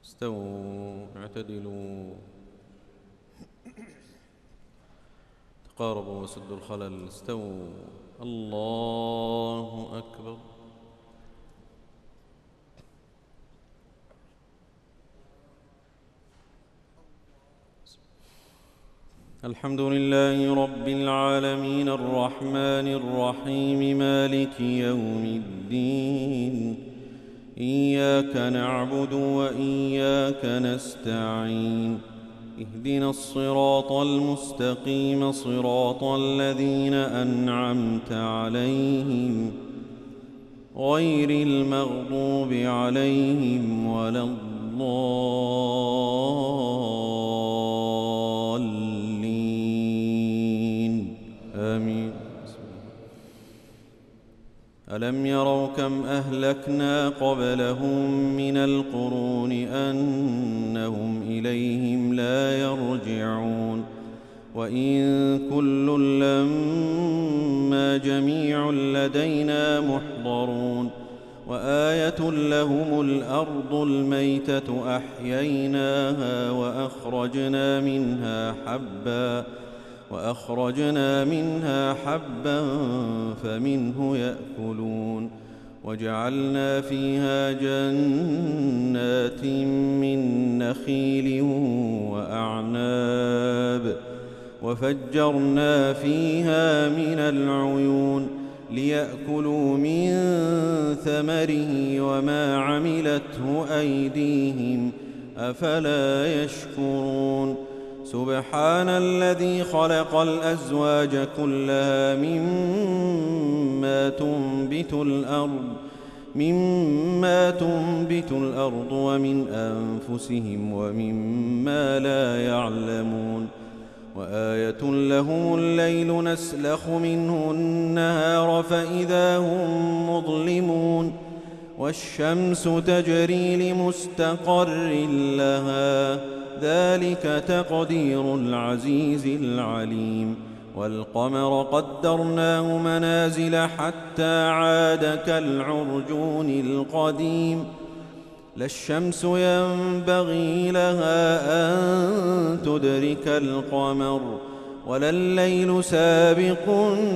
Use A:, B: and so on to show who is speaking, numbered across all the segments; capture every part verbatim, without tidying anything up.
A: استووا اعتدلوا تقاربوا وسدوا الخلل. استووا. الله أكبر. الحمد لله رب العالمين الرحمن الرحيم مالك يوم الدين. إياك نعبد وإياك نستعين. اهدنا الصراط المستقيم صراط الذين أنعمت عليهم غير المغضوب عليهم ولا الضالين. آمين. ألم يروا كم أهلكنا قبلهم من القرون أنهم إليهم لا يرجعون. وإن كل لما جميع لدينا محضرون. وآية لهم الأرض الميتة أحييناها وأخرجنا منها حبًّا وأخرجنا منها حبًّا فمنه يأكلون. وجعلنا فيها جنات من نخيل وأعناب وفجرنا فيها من العيون ليأكلوا من ثمره وما عملته أيديهم أفلا يشكرون. سبحان الذي خلق الأزواج كلها مما تنبت الأرض مما تنبت الأرض ومن أنفسهم ومما لا يعلمون. وآية لهم الليل نسلخ منه النهار فإذا هم مظلمون. والشمس تجري لمستقر لها ذلك تقدير العزيز العليم. والقمر قدرناه منازل حتى عاد كالعرجون القديم. لا الشمس ينبغي لها أن تدرك القمر ولا الليل سابق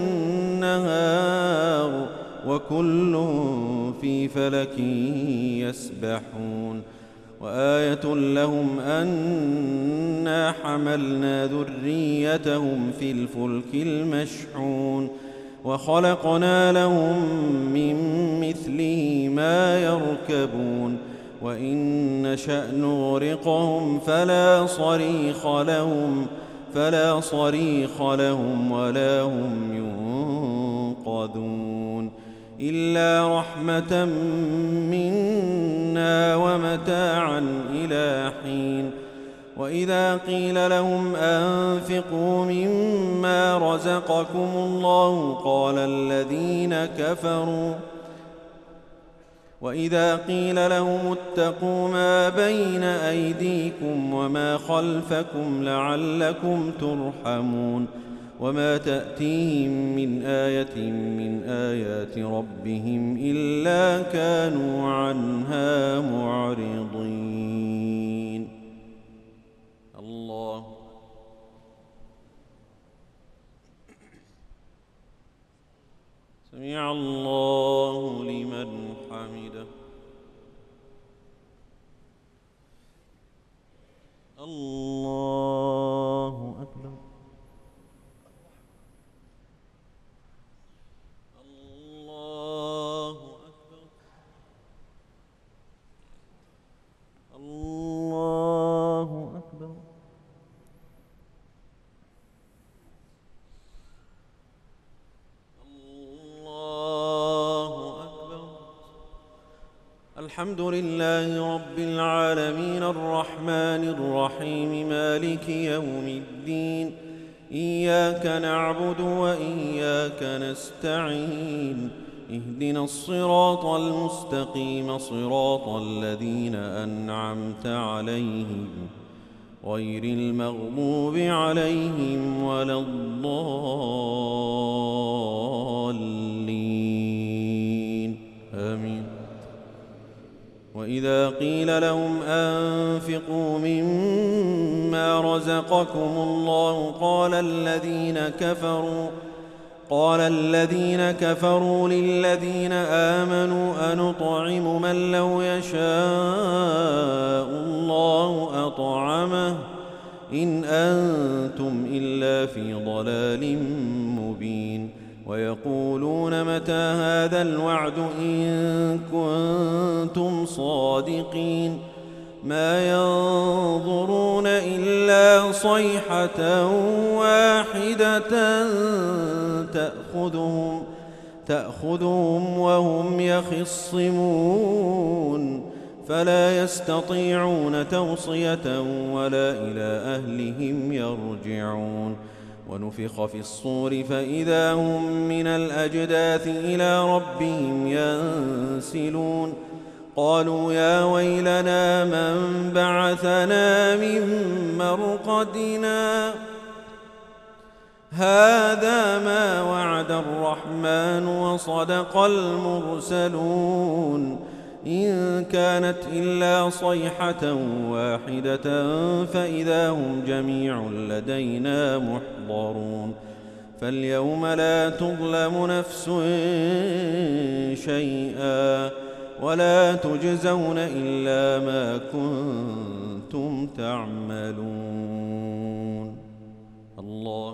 A: النهار وكل في فلك يسبحون. وآية لهم أنا حملنا ذريتهم في الفلك المشحون وخلقنا لهم من مثله ما يركبون. وإن نشأ نغرقهم فلا صريخ لهم فلا صريخ لهم ولا هم ينقذون إلا رحمة منا ومتاعا إلى حين. وإذا قيل لهم أنفقوا مما رزقكم الله قال الذين كفروا وإذا قيل لهم اتقوا ما بين أيديكم وما خلفكم لعلكم ترحمون. وما تأتيهم من آية من آيات ربهم إلا كانوا عنها معرضين. الله. سمع الله لمن حمده. الله أكبر. الله أكبر. الله أكبر. الله أكبر. الحمد لله رب العالمين الرحمن الرحيم مالك يوم الدين. إياك نعبد وإياك نستعين. اهدنا الصراط المستقيم صراط الذين أنعمت عليهم غير المغضوب عليهم ولا الضالين. آمين. وإذا قيل لهم أنفقوا مما رزقكم الله قال الذين كفروا قال الذين كفروا للذين آمنوا أنطعم من لو يشاء الله أطعمه إن أنتم إلا في ضلال مبين ويقولون متى هذا الوعد إن كنتم صادقين ما ينظرون إلا صيحة واحدة تأخذهم تأخذهم وهم يخصمون فلا يستطيعون توصية ولا إلى أهلهم يرجعون ونفخ في الصور فإذا هم من الأجداث إلى ربهم ينسلون قالوا يا ويلنا من بعثنا من مرقدنا هذا ما وعد الرحمن وصدق المرسلون إن كانت إلا صيحة واحدة فإذا هم جميع لدينا محضرون فاليوم لا تظلم نفس شيئا ولا تجزون إلا ما كنتم تعملون. الله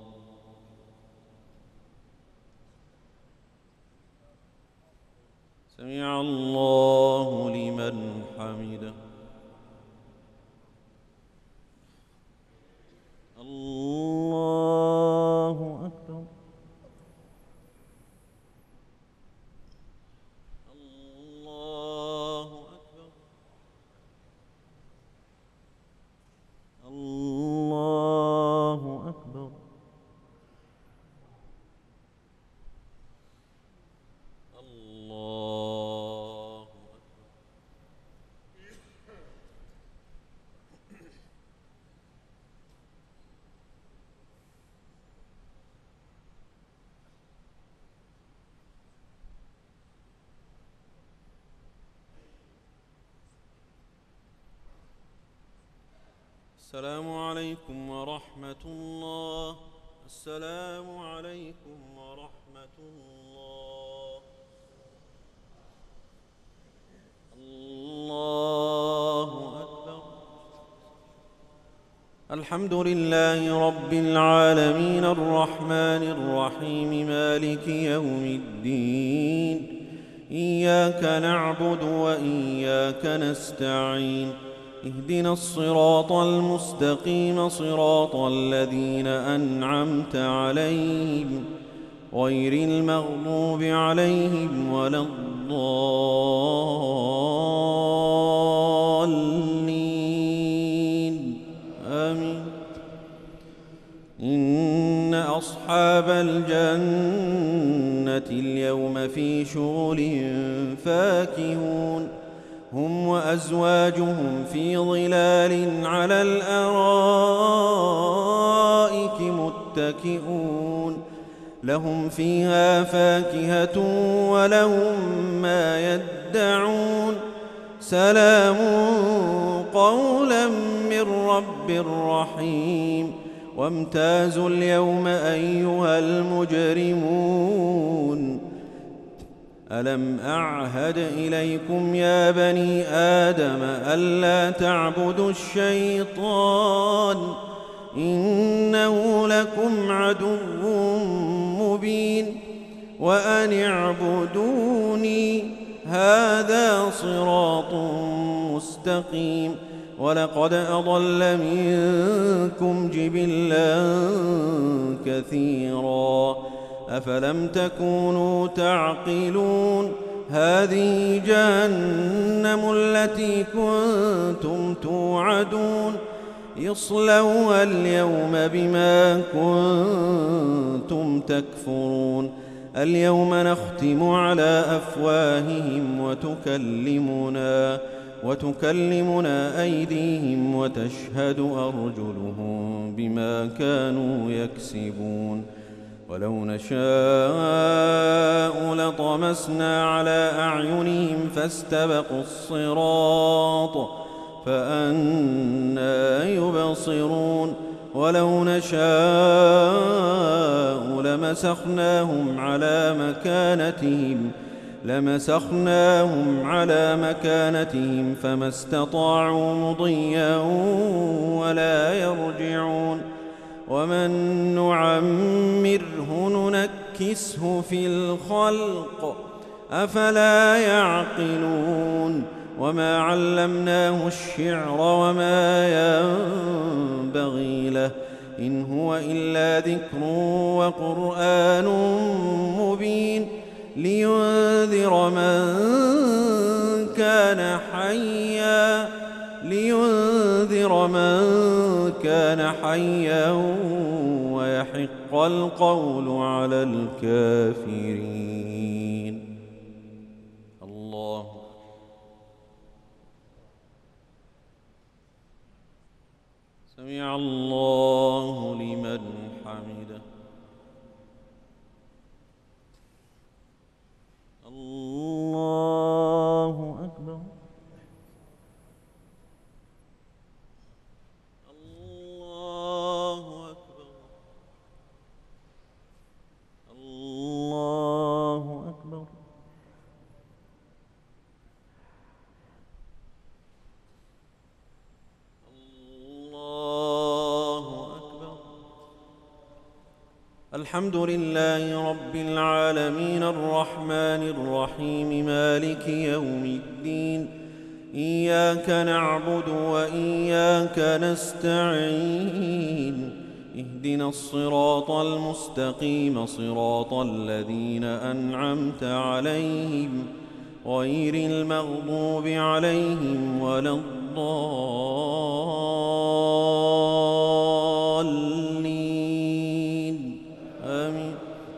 A: سمع الله لمن حمده. الله أكبر. الله أكبر. الله أكبر. السلام عليكم ورحمة الله. السلام عليكم ورحمة الله. الله أكبر. الحمد لله رب العالمين الرحمن الرحيم مالك يوم الدين إياك نعبد وإياك نستعين اهدنا الصراط المستقيم صراط الذين أنعمت عليهم غير المغضوب عليهم ولا الضالين آمين. إن أصحاب الجنة اليوم في شغل فاكهون هم وأزواجهم في ظلال على الأرائك متكئون لهم فيها فاكهة ولهم ما يدعون سلام قولا من رب رحيم. وامتازوا اليوم أيها المجرمون ألم أعهد إليكم يا بني آدم ألا تعبدوا الشيطان إنه لكم عدو مبين وأن اعبدوني هذا صراط مستقيم. ولقد أضل منكم جبلا كثيرا أفلم تكونوا تعقلون هذه جهنم التي كنتم توعدون اصلوها اليوم بما كنتم تكفرون. اليوم نختم على أفواههم وتكلمنا وتكلمنا أيديهم وتشهد أرجلهم بما كانوا يكسبون. ولو نشاء لطمسنا على أعينهم فاستبقوا الصراط فأنى يبصرون ولو نشاء لمسخناهم على مكانتهم لمسخناهم على مكانتهم فما استطاعوا مضيا ولا يرجعون ومن نعمره ننكسه في الخلق أفلا يعقلون وما علمناه الشعر وما ينبغي له إن هو إلا ذكر وقرآن مبين لينذر من كان حيا لينذر من كان حيا ويحق القول على الكافرين. الله سمع الله لمن حمده. الله أكبر. الله أكبر. الله أكبر. الله أكبر. الحمد لله رب العالمين الرحمن الرحيم مالك يوم الدين إياك نعبد وإياك نستعين اهدنا الصراط المستقيم صراط الذين أنعمت عليهم غير المغضوب عليهم ولا الضالين آمين.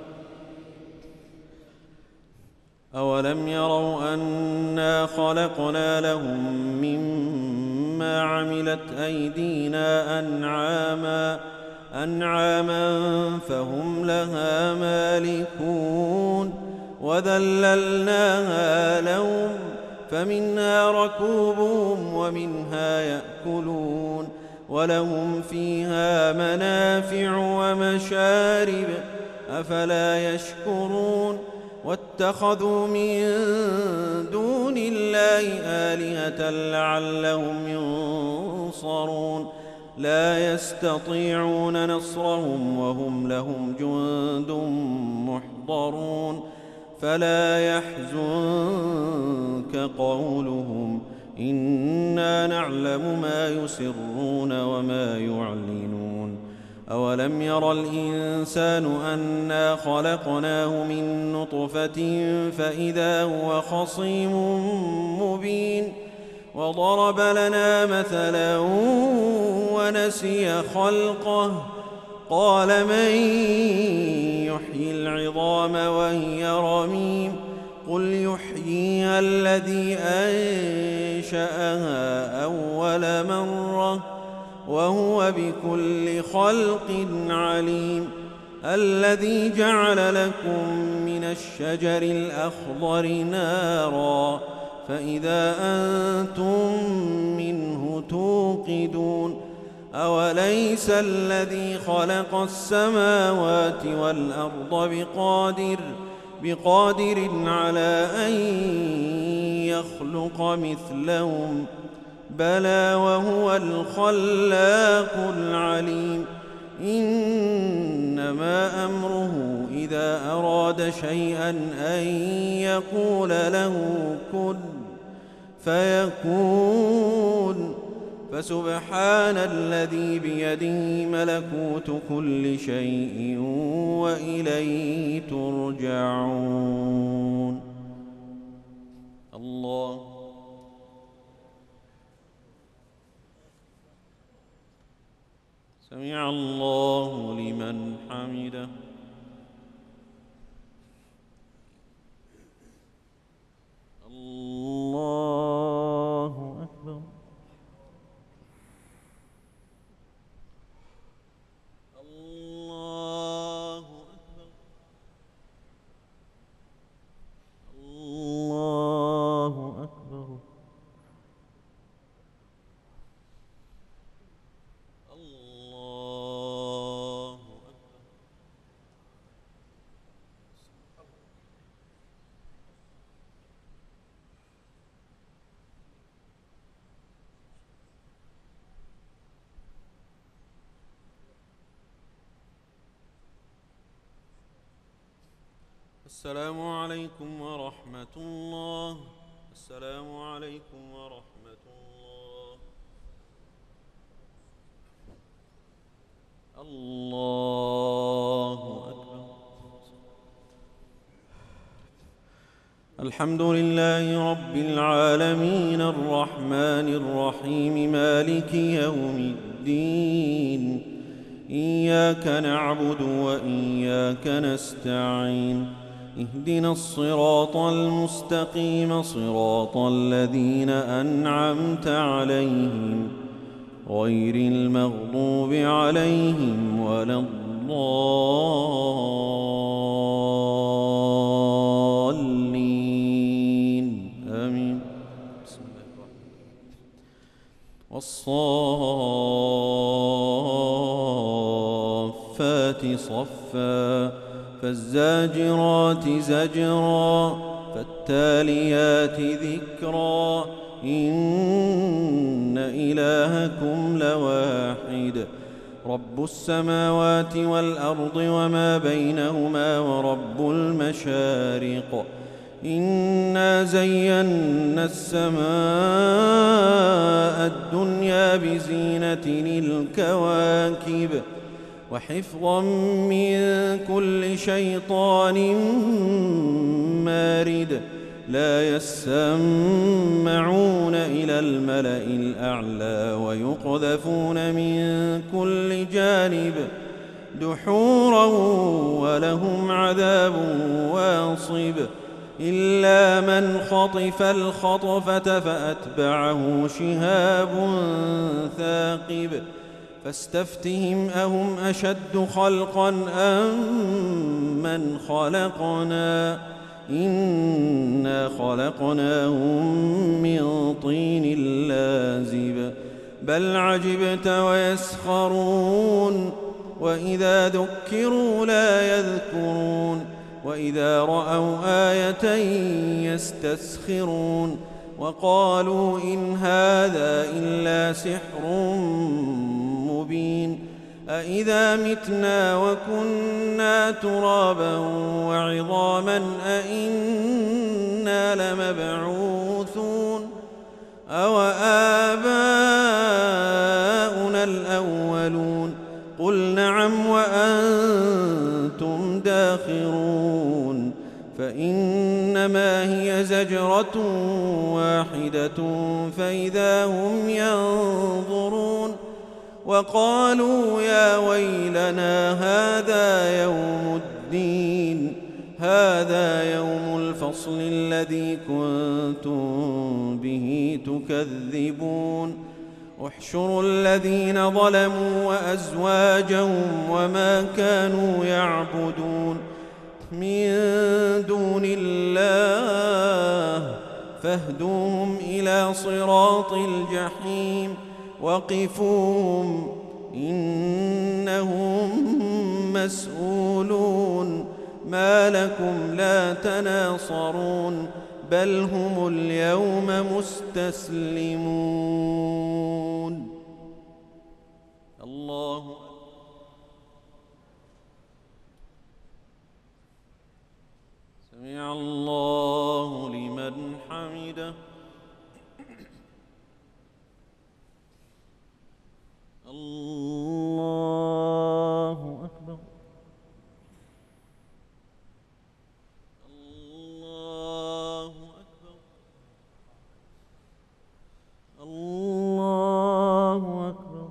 A: أولم يروا أنا خلقنا لهم مما عملت أيدينا أنعاما أنعاما فهم لها مالكون وذللناها لهم فمنها ركوبهم ومنها يأكلون ولهم فيها منافع ومشارب أفلا يشكرون واتخذوا من دون الله آلهة لعلهم ينصرون لا يستطيعون نصرهم وهم لهم جند محضرون فلا يحزنك قولهم إنا نعلم ما يسرون وما يعلنون أولم ير الإنسان أنا خلقناه من نطفة فإذا هو خصيم مبين وضرب لنا مثلا ونسي خلقه قال من يحيي العظام وهي رميم قل يحييها الذي أنشأها أول مرة وهو بكل خلق عليم الذي جعل لكم من الشجر الأخضر نارا فإذا أنتم منه توقدون أوليس الذي خلق السماوات والأرض بقادر بقادر على أن يخلق مثلهم بلى وهو الخلاق العليم إنما أمره إذا أراد شيئا أن يقول له كن فيكون فسبحان الذي بيده ملكوت كل شيء وإليه ترجعون. الله سمع الله لمن حمده. الله أكبر. الله أكبر. السلام عليكم ورحمة الله. السلام عليكم ورحمة الله. الله أكبر. الحمد لله رب العالمين الرحمن الرحيم مالك يوم الدين. إياك نعبد وإياك نستعين. اهدنا الصراط المستقيم صراط الذين أنعمت عليهم غير المغضوب عليهم ولا الضالين آمين. بسم الله الرحمن الرحيم. والصافات صفا فالزاجرات زجرا فالتاليات ذكرا إن إلهكم لواحد رب السماوات والأرض وما بينهما ورب المشارق. إنا زينا السماء الدنيا بزينة الكواكب وحفظا من كل شيطان مارد. لا يسمعون إلى الملأ الأعلى ويقذفون من كل جانب دحورا ولهم عذاب واصب. إلا من خطف الخطفة فأتبعه شهاب ثاقب. فاستفتهم أهم أشد خلقا أم من خلقنا إنا خلقناهم من طين لازب. بل عجبت ويسخرون وإذا ذكروا لا يذكرون وإذا رأوا آية يستسخرون وقالوا إن هذا إلا سحر مبين. أإذا متنا وكنا ترابا وعظاما أإنا لمبعوثون أو آباؤنا الأولون قل نعم وأنتم داخرون. فإنما هي زجرة واحدة فإذا هم ينظرون. وقالوا يا ويلنا هذا يوم الدين هذا يوم الفصل الذي كنتم به تكذبون. احشروا الذين ظلموا وأزواجهم وما كانوا يعبدون من دون الله فاهدوهم إلى صراط الجحيم وقفوهم إنهم مسؤولون. ما لكم لا تناصرون بل هم اليوم مستسلمون. الله سمع الله لمن حمده. الله أكبر. الله أكبر. الله أكبر.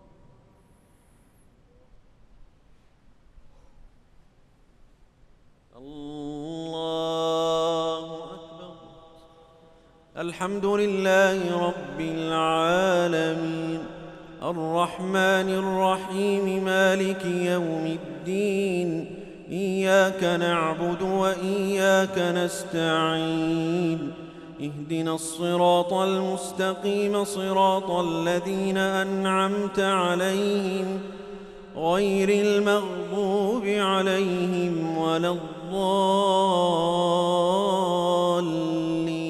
A: الله أكبر. الحمد لله رب العالمين الرحمن الرحيم مالك يوم الدين. إياك نعبد وإياك نستعين. اهدنا الصراط المستقيم صراط الذين أنعمت عليهم غير المغضوب عليهم ولا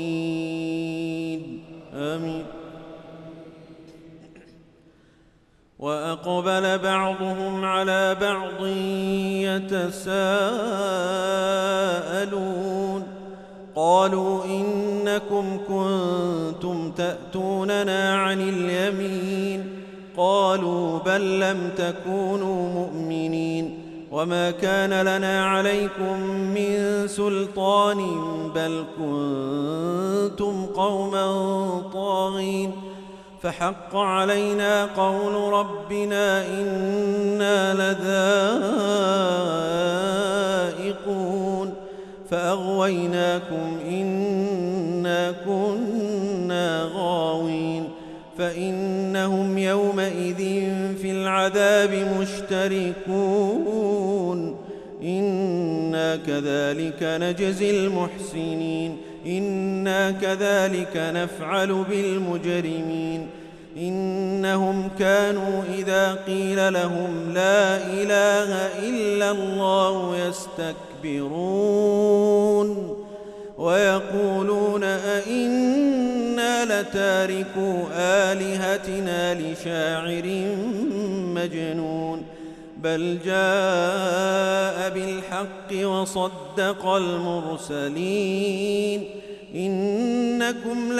A: الضالين آمين. وأقبل بعضهم على بعض يتساءلون قالوا إنكم كنتم تأتوننا عن اليمين قالوا بل لم تكونوا مؤمنين وما كان لنا عليكم من سلطان بل كنتم قوما طاغين فحق علينا قول ربنا إنا لذائقون فأغويناكم إنا كنا غاوين فإنهم يومئذ في العذاب مشتركون إنا كذلك نجزي المحسنين إنا كذلك نفعل بالمجرمين إنهم كانوا إذا قيل لهم لا إله إلا الله يستكبرون ويقولون أئنا لتاركو آلهتنا لشاعر مجنون بل جاء بالحق وصدق المرسلين إنكم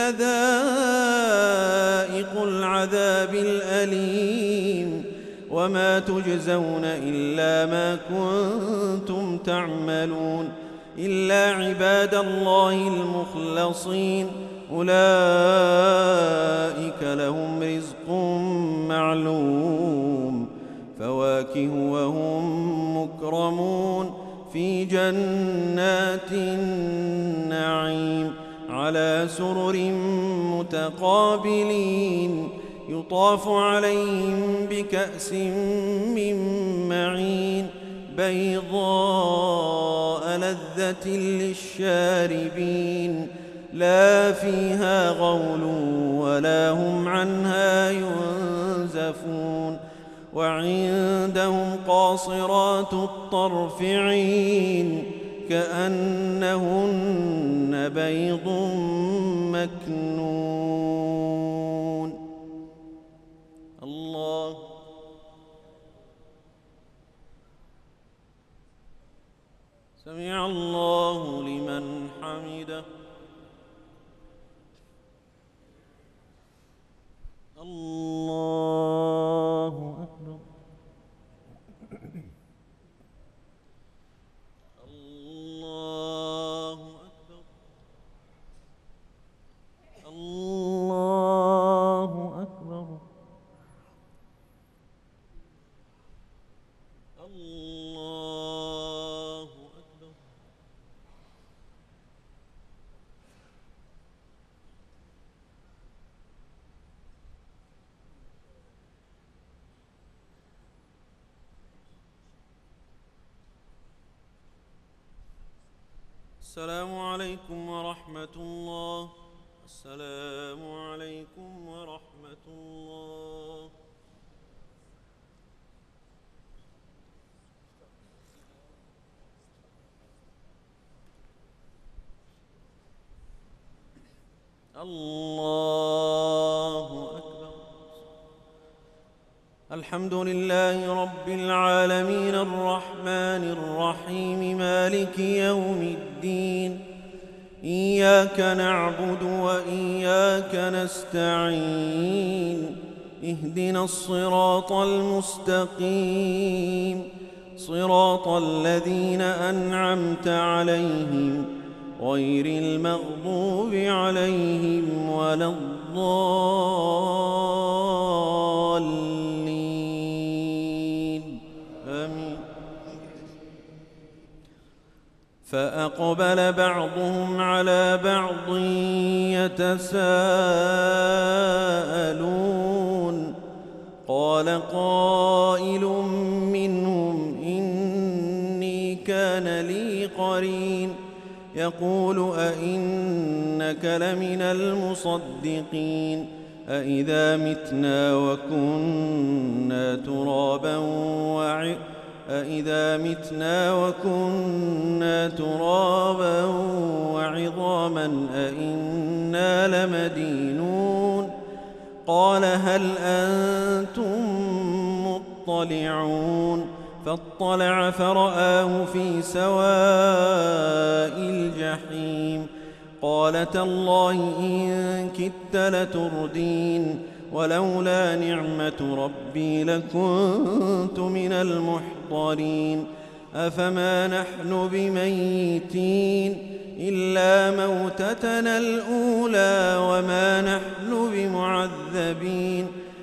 A: لذائق العذاب الأليم وما تجزون إلا ما كنتم تعملون إلا عباد الله المخلصين أولئك لهم رزق معلوم فواكه وهم مكرمون في جنات النعيم على سرر متقابلين يطاف عليهم بكأس من معين بيضاء لذة للشاربين لا فيها غول ولا هم عنها ينزفون وعندهم قاصرات الطرف عين كأنهن بيض مكنون الله سمع الله لمن حمده الله أكبر الله أكبر الله أكبر الله أكبر السلام عليكم ورحمة الله السلام عليكم ورحمة الله الله أكبر الحمد لله رب العالمين الرحمن الرحيم مالك يوم الدين إياك نعبد وإياك نستعين اهدنا الصراط المستقيم صراط الذين أنعمت عليهم غير المغضوب عليهم ولا الضالين آمين فأقبل بعضهم على بعض يتساءلون قال قائل منهم إني كان لي قرين يقول أئنك لمن المصدقين أئذا متنا وكنا ترابا وع أئذا متنا وكنا ترابا وعظاما أئنا لمدينون قال هل أنتم مطلعون فاطلع فرآه في سواء الجحيم قال تالله إن كدت لتردين ولولا نعمة ربي لكنت من المحضرين أفما نحن بميتين إلا موتتنا الأولى وما نحن بمعذبين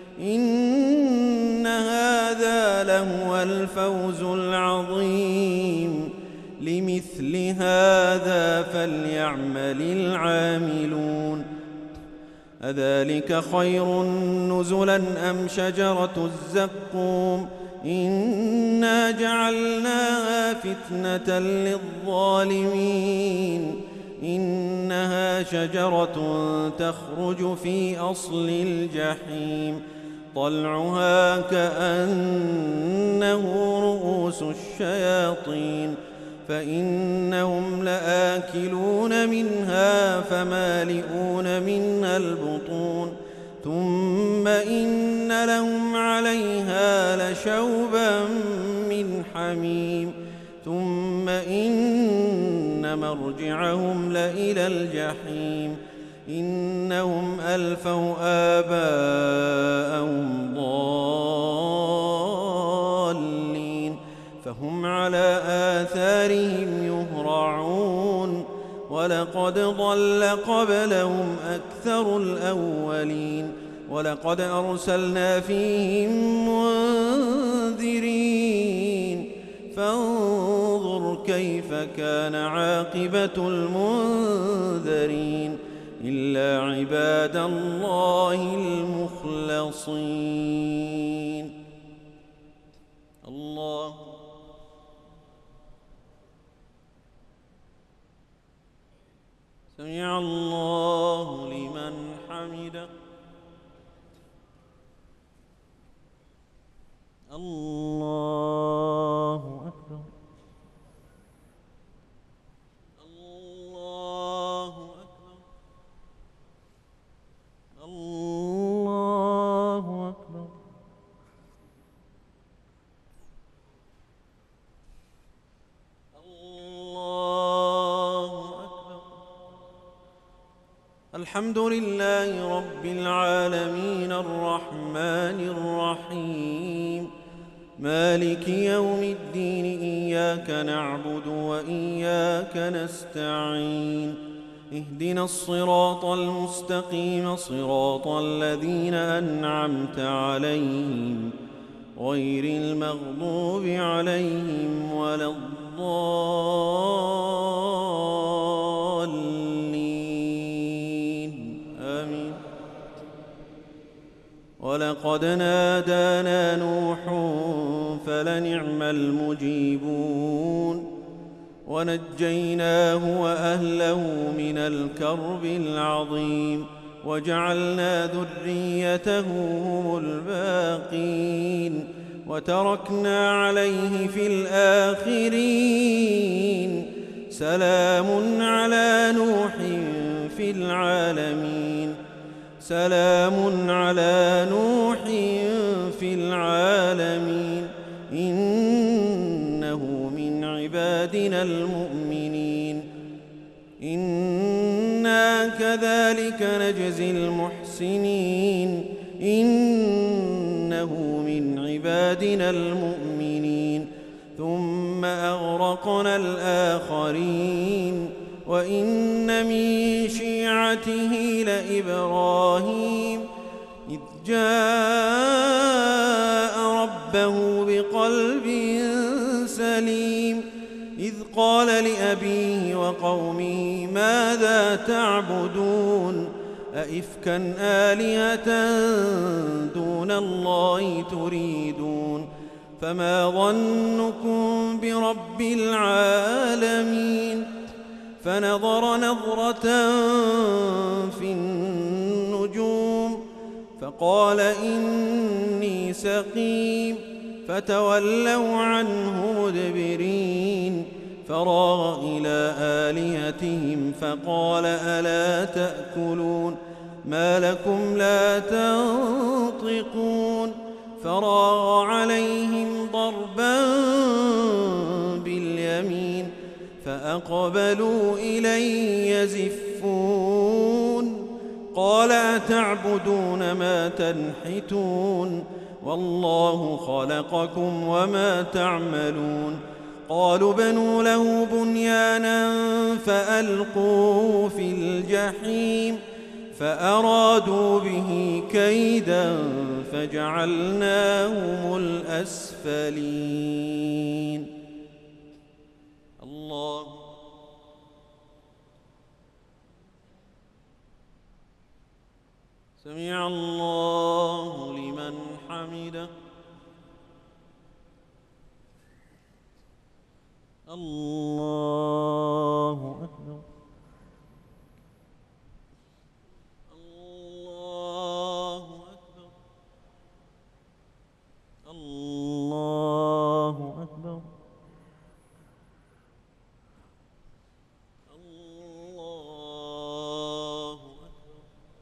A: إن هذا لهو الفوز العظيم لمثل هذا فليعمل العاملون أذلك خير نزلا أم شجرة الزقوم إنا جعلناها فتنة للظالمين إنها شجرة تخرج في أصل الجحيم طلعها كأنه رؤوس الشياطين فإنهم لآكلون منها فمالئون منها البطون ثم إن لهم عليها لشوبا من حميم ثم إن مرجعهم لإلى الجحيم إنهم ألفوا آباءهم ضالين فهم على آثارهم يهرعون ولقد ضل قبلهم أكثر الأولين ولقد أرسلنا فيهم منذرين فانظر كيف كان عاقبة المنذرين إلا عباد الله المخلصين الله سمع الله لمن حمده الله أكبر الله أكبر الله أكبر الله أكبر الحمد لله رب العالمين الرحمن الرحيم مالك يوم الدين إياك نعبد وإياك نستعين اهدنا الصراط المستقيم صراط الذين أنعمت عليهم غير المغضوب عليهم ولا الضالين آمين ولقد نادانا نوح فلنعم المجيبون ونجيناه وأهله من الكرب العظيم وجعلنا ذريته هم الباقين وتركنا عليه في الآخرين سلام على نوح في العالمين سلام على نوح في العالمين إنه من عبادنا المؤمنين إنا كذلك نجزي المحسنين إنه من عبادنا المؤمنين ثم أغرقنا الآخرين وإن من شيعته لإبراهيم إذ جاء ربه بقلب سليم إذ قال لأبيه وقومه ماذا تعبدون أئفكا آلهة دون الله تريدون فما ظنكم برب العالمين فنظر نظرة في النجوم فقال إني سقيم فتولوا عنه مدبرين فراغ إلى آلهتهم فقال ألا تأكلون ما لكم لا تنطقون فراغ عليهم ضربا باليمين فأقبلوا إليه يزفون قال أتعبدون ما تنحتون والله خلقكم وما تعملون قالوا بنوا له بنيانا فألقوه في الجحيم فأرادوا به كيدا فجعلناهم الأسفلين. الله سمع الله لمن حمده. الله أكبر. الله أكبر. الله أكبر. الله أكبر.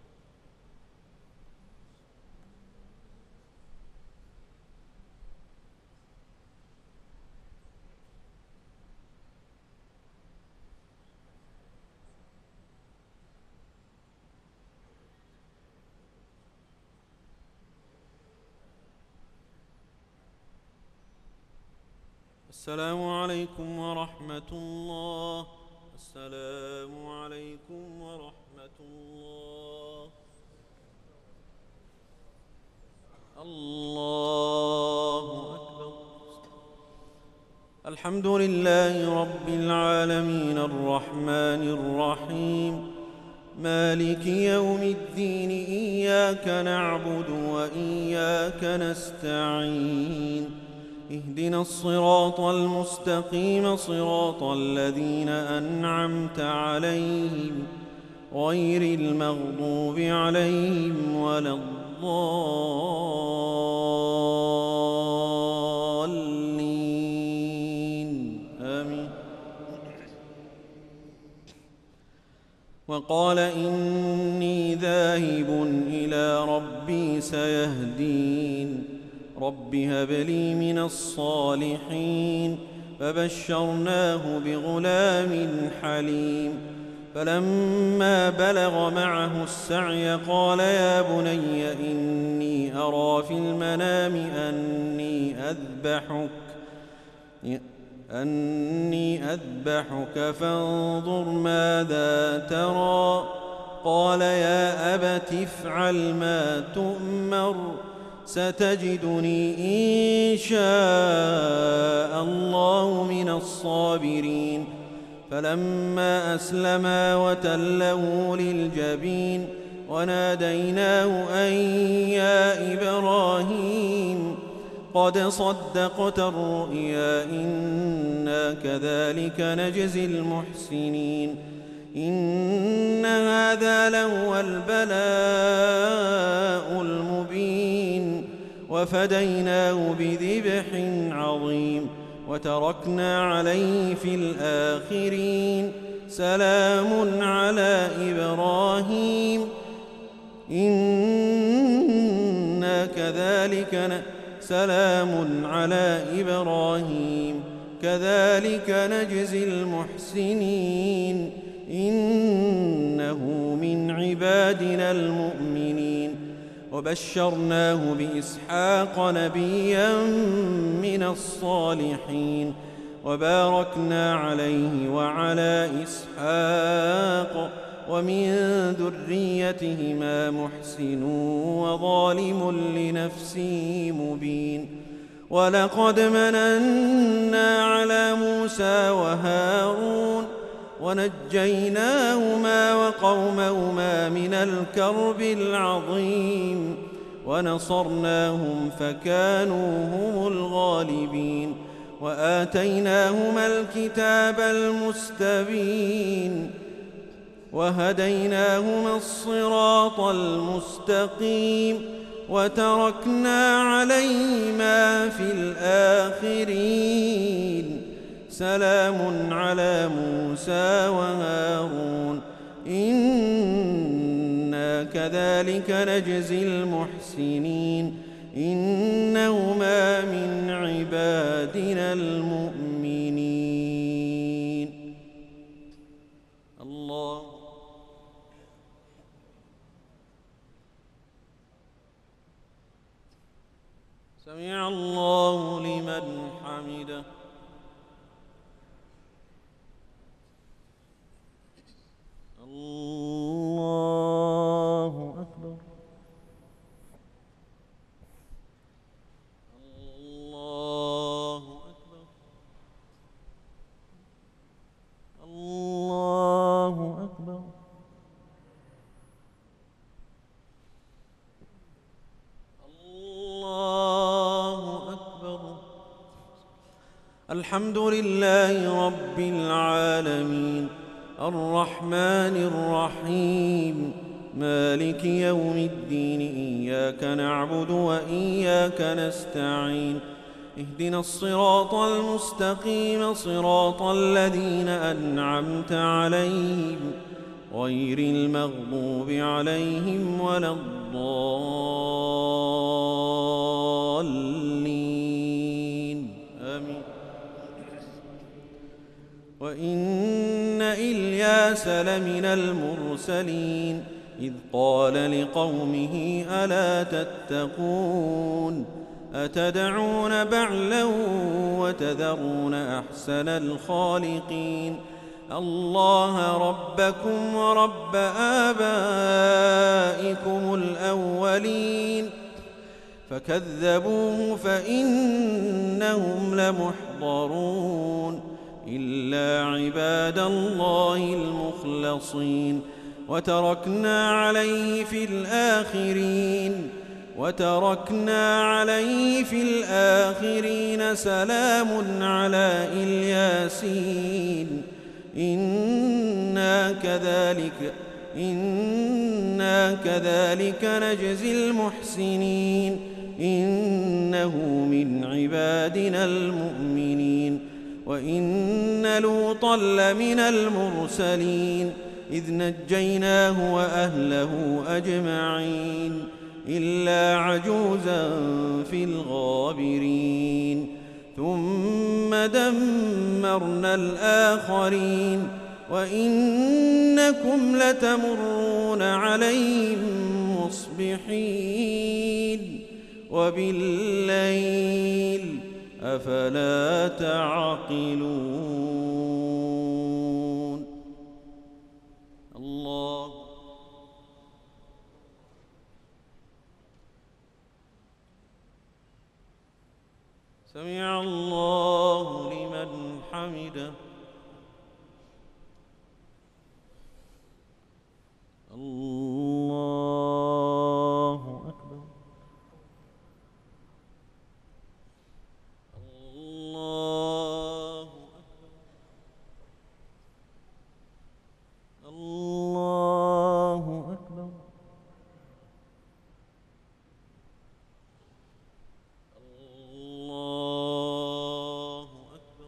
A: السلام عليكم ورحمة الله. السلام عليكم ورحمة الله. الله أكبر. الحمد لله رب العالمين الرحمن الرحيم مالك يوم الدين إياك نعبد وإياك نستعين اهدنا الصراط المستقيم صراط الذين أنعمت عليهم غير المغضوب عليهم ولا الضالين آمين. وقال إني ذاهب إلى ربي سيهدين رب هب لي من الصالحين فبشرناه بغلام حليم فلما بلغ معه السعي قال يا بني إني أرى في المنام أني أذبحك أني أذبحك فانظر ماذا ترى قال يا أبت افعل ما تؤمر ستجدني إن شاء الله من الصابرين فلما أسلما وتله للجبين وناديناه أن يا إبراهيم قد صدقت الرؤيا إنا كذلك نجزي المحسنين إن هذا لهو البلاء المبين وفديناه بذبح عظيم وتركنا عليه في الآخرين سلام على إبراهيم إنا كذلك ن... سلام على إبراهيم كذلك نجزي المحسنين إنه من عبادنا المؤمنين وبشرناه بإسحاق نبيا من الصالحين وباركنا عليه وعلى إسحاق ومن ذريتهما محسن وظالم لنفسه مبين ولقد مننا على موسى وهارون ونجيناهما وقومهما من الكرب العظيم ونصرناهم فكانوا هم الغالبين وآتيناهما الكتاب المستبين وهديناهما الصراط المستقيم وتركنا عليهما في الآخرين سلام على موسى وهارون إنا كذلك نجزي المحسنين إنهما من عبادنا المؤمنين. الله سمع الله لمن حمده. الله أكبر. الله أكبر. الله أكبر. الله أكبر. الحمد لله رب العالمين الرحمن الرحيم مالك يوم الدين. إياك نعبد وإياك نستعين. اهدنا الصراط المستقيم صراط الذين أنعمت عليهم غير المغضوب عليهم ولا الضالين آمين. وإن إلياس لمن المرسلين إذ قال لقومه ألا تتقون أتدعون بعلا وتذرون أحسن الخالقين الله ربكم ورب آبائكم الأولين فكذبوه فإنهم لمحضرون إلا عباد الله المخلصين وتركنا عليه في الآخرين وتركنا عليه في الآخرين سلام على الياسين إنا كذلك إنا كذلك نجزي المحسنين إنه من عبادنا المؤمنين. وإن لوطا لمن المرسلين إذ نجيناه وأهله أجمعين إلا عجوزا في الغابرين ثم دمرنا الآخرين وإنكم لتمرون عليهم مصبحين وبالليل أفلا تعقلون. الله سمع الله لمن حمده. الله أكبر. الله أكبر. الله أكبر. الله أكبر.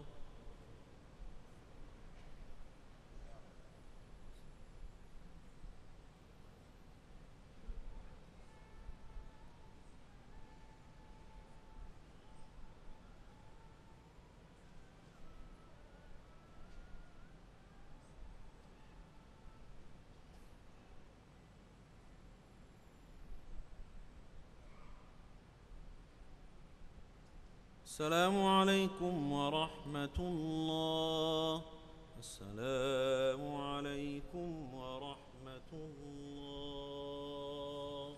A: السلام عليكم ورحمة الله. السلام عليكم ورحمة الله.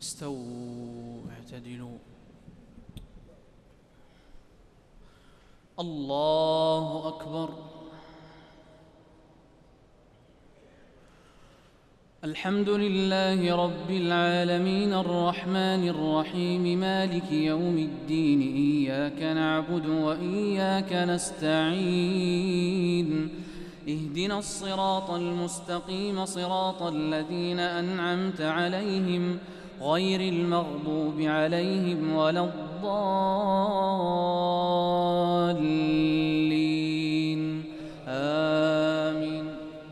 B: استووا اعتدلوا. الله أكبر. الحمد لله رب العالمين الرحمن الرحيم مالك يوم الدين إياك نعبد وإياك نستعين اهدنا الصراط المستقيم صراط الذين أنعمت عليهم غير المغضوب عليهم ولا الضالين آمين.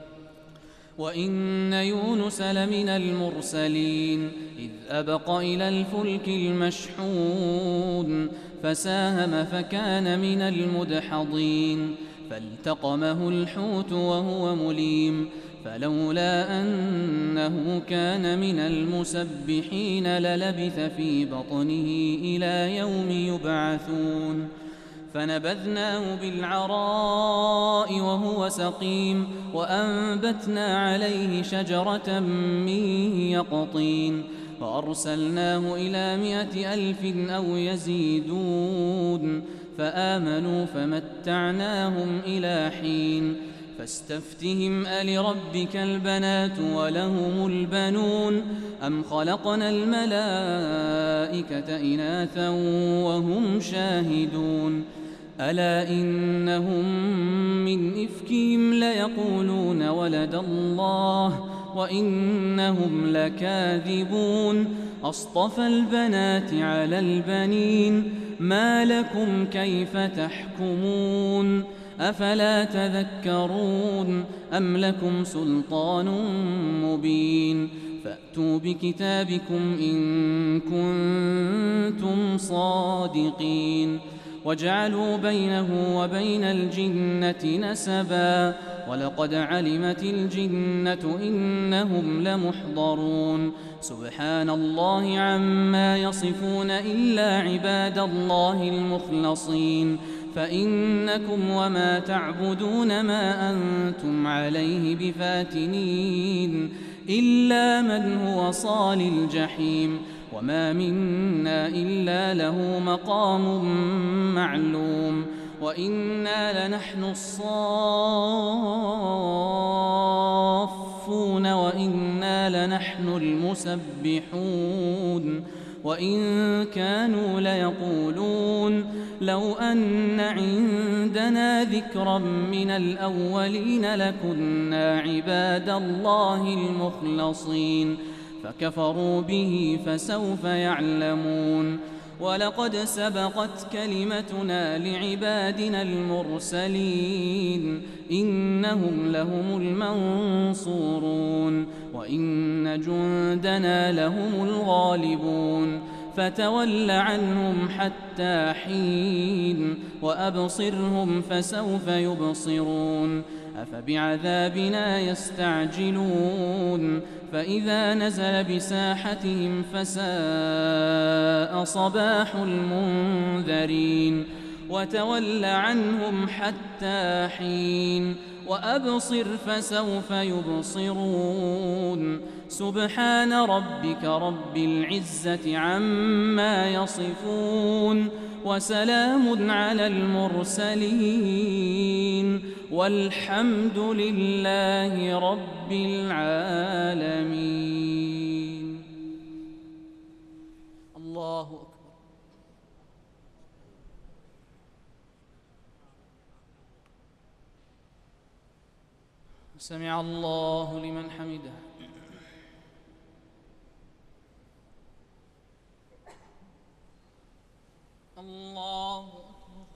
B: وإن يونس لمن المرسلين إذ أبق إلى الفلك المشحون فساهم فكان من المدحضين فالتقمه الحوت وهو مليم فلولا أنه كان من المسبحين للبث في بطنه إلى يوم يبعثون فنبذناه بالعراء وهو سقيم وأنبتنا عليه شجرة من يقطين فأرسلناه إلى مائة ألف أو يزيدون فآمنوا فمتعناهم إلى حين فاستفتهم ألربك البنات ولهم البنون أم خلقنا الملائكة إناثا وهم شاهدون ألا إنهم من إفكهم ليقولون ولد الله وإنهم لكاذبون أصطفى البنات على البنين ما لكم كيف تحكمون أفلا تذكرون أم لكم سلطان مبين فأتوا بكتابكم إن كنتم صادقين وجعلوا بينه وبين الجنة نسبا ولقد علمت الجنة إنهم لمحضرون سبحان الله عما يصفون إلا عباد الله المخلصين فإنكم وما تعبدون ما أنتم عليه بفاتنين إلا من هو صال الجحيم وما منا إلا له مقام معلوم وإنا لنحن الصافون وإنا لنحن المسبحون وإن كانوا ليقولون لو أن عندنا ذكرا من الأولين لكنا عباد الله المخلصين فكفروا به فسوف يعلمون ولقد سبقت كلمتنا لعبادنا المرسلين إنهم لهم المنصورون وإن جندنا لهم الغالبون فتول عنهم حتى حين وأبصرهم فسوف يبصرون أفبعذابنا يستعجلون فإذا نزل بساحتهم فساء صباح المنذرين وتول عنهم حتى حين وأبصر فسوف يبصرون سبحان ربك رب العزة عما يصفون وسلام على المرسلين والحمد لله رب العالمين. الله أكبر. سمع الله لمن حمده. الله أكبر.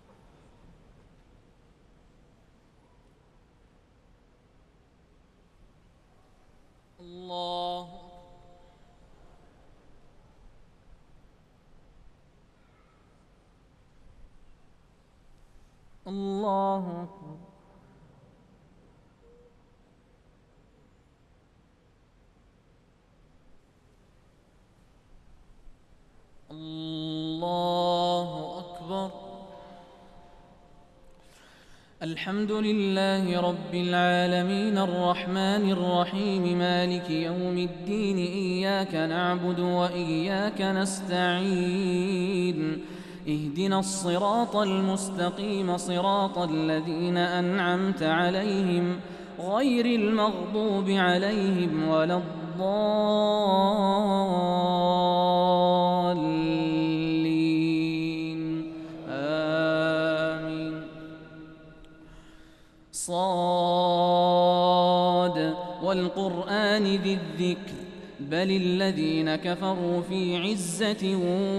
B: الله الله أكبر. الحمد لله رب العالمين الرحمن الرحيم مالك يوم الدين إياك نعبد وإياك نستعين اهدنا الصراط المستقيم صراط الذين أنعمت عليهم غير المغضوب عليهم ولا الضالين آمين. صاد والقرآن ذي الذكر بل الذين كفروا في عزة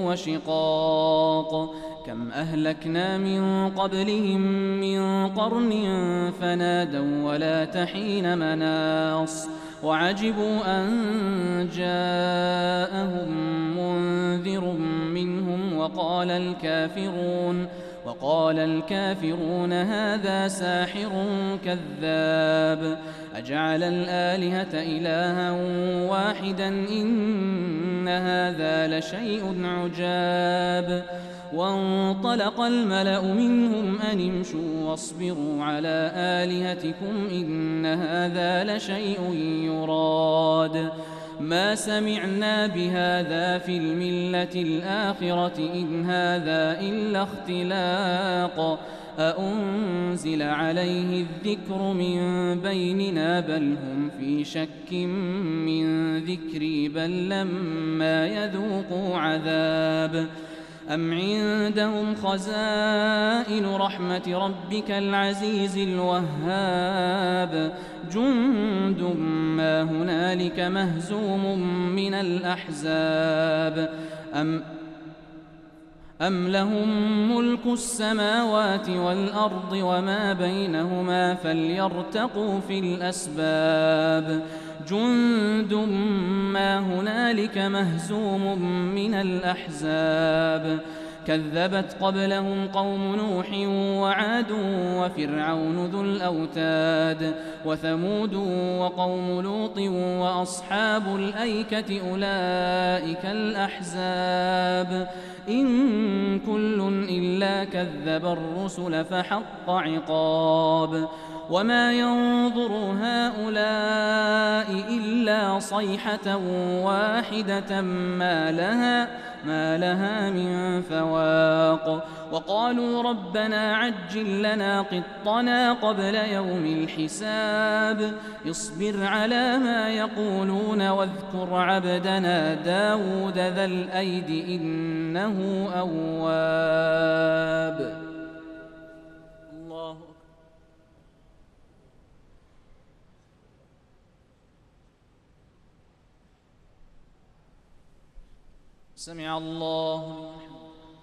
B: وشقاق كم أهلكنا من قبلهم من قرن فنادوا ولا تحين مناص وعجبوا أن جاءهم منذر منهم وقال الكافرون وقال الكافرون هذا ساحر كذاب أجعل الآلهة إلها واحدا إن هذا لشيء عجاب وانطلق الملأ منهم أن امشوا واصبروا على آلهتكم إن هذا لشيء يراد ما سمعنا بهذا في الملة الآخرة إن هذا إلا اختلاق أأنزل عليه الذكر من بيننا بل هم في شك من ذكري بل لما يذوقوا عذاب أم عندهم خزائن رحمة ربك العزيز الوهاب جند ما هنالك مهزوم من الأحزاب أم أم لهم ملك السماوات والأرض وما بينهما فليرتقوا في الأسباب جند ما هنالك مهزوم من الأحزاب كذبت قبلهم قوم نوح وعاد وفرعون ذو الأوتاد وثمود وقوم لوط وأصحاب الأيكة أولئك الأحزاب إن كل إلا كذب الرسل فحق عقاب وما ينظر هؤلاء إلا صيحة واحدة ما لها ما لها من فواق وقالوا ربنا عجل لنا قطنا قبل يوم الحساب اصبر على ما يقولون واذكر عبدنا داود ذا الأيد إنه أواب. الله أكبر. سمع الله لمن حمده.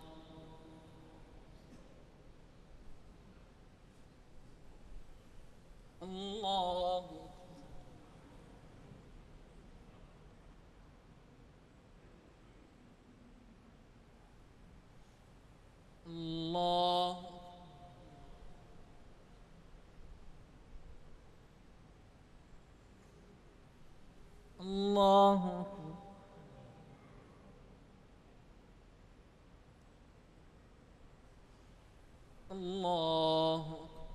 B: الله الله الله الله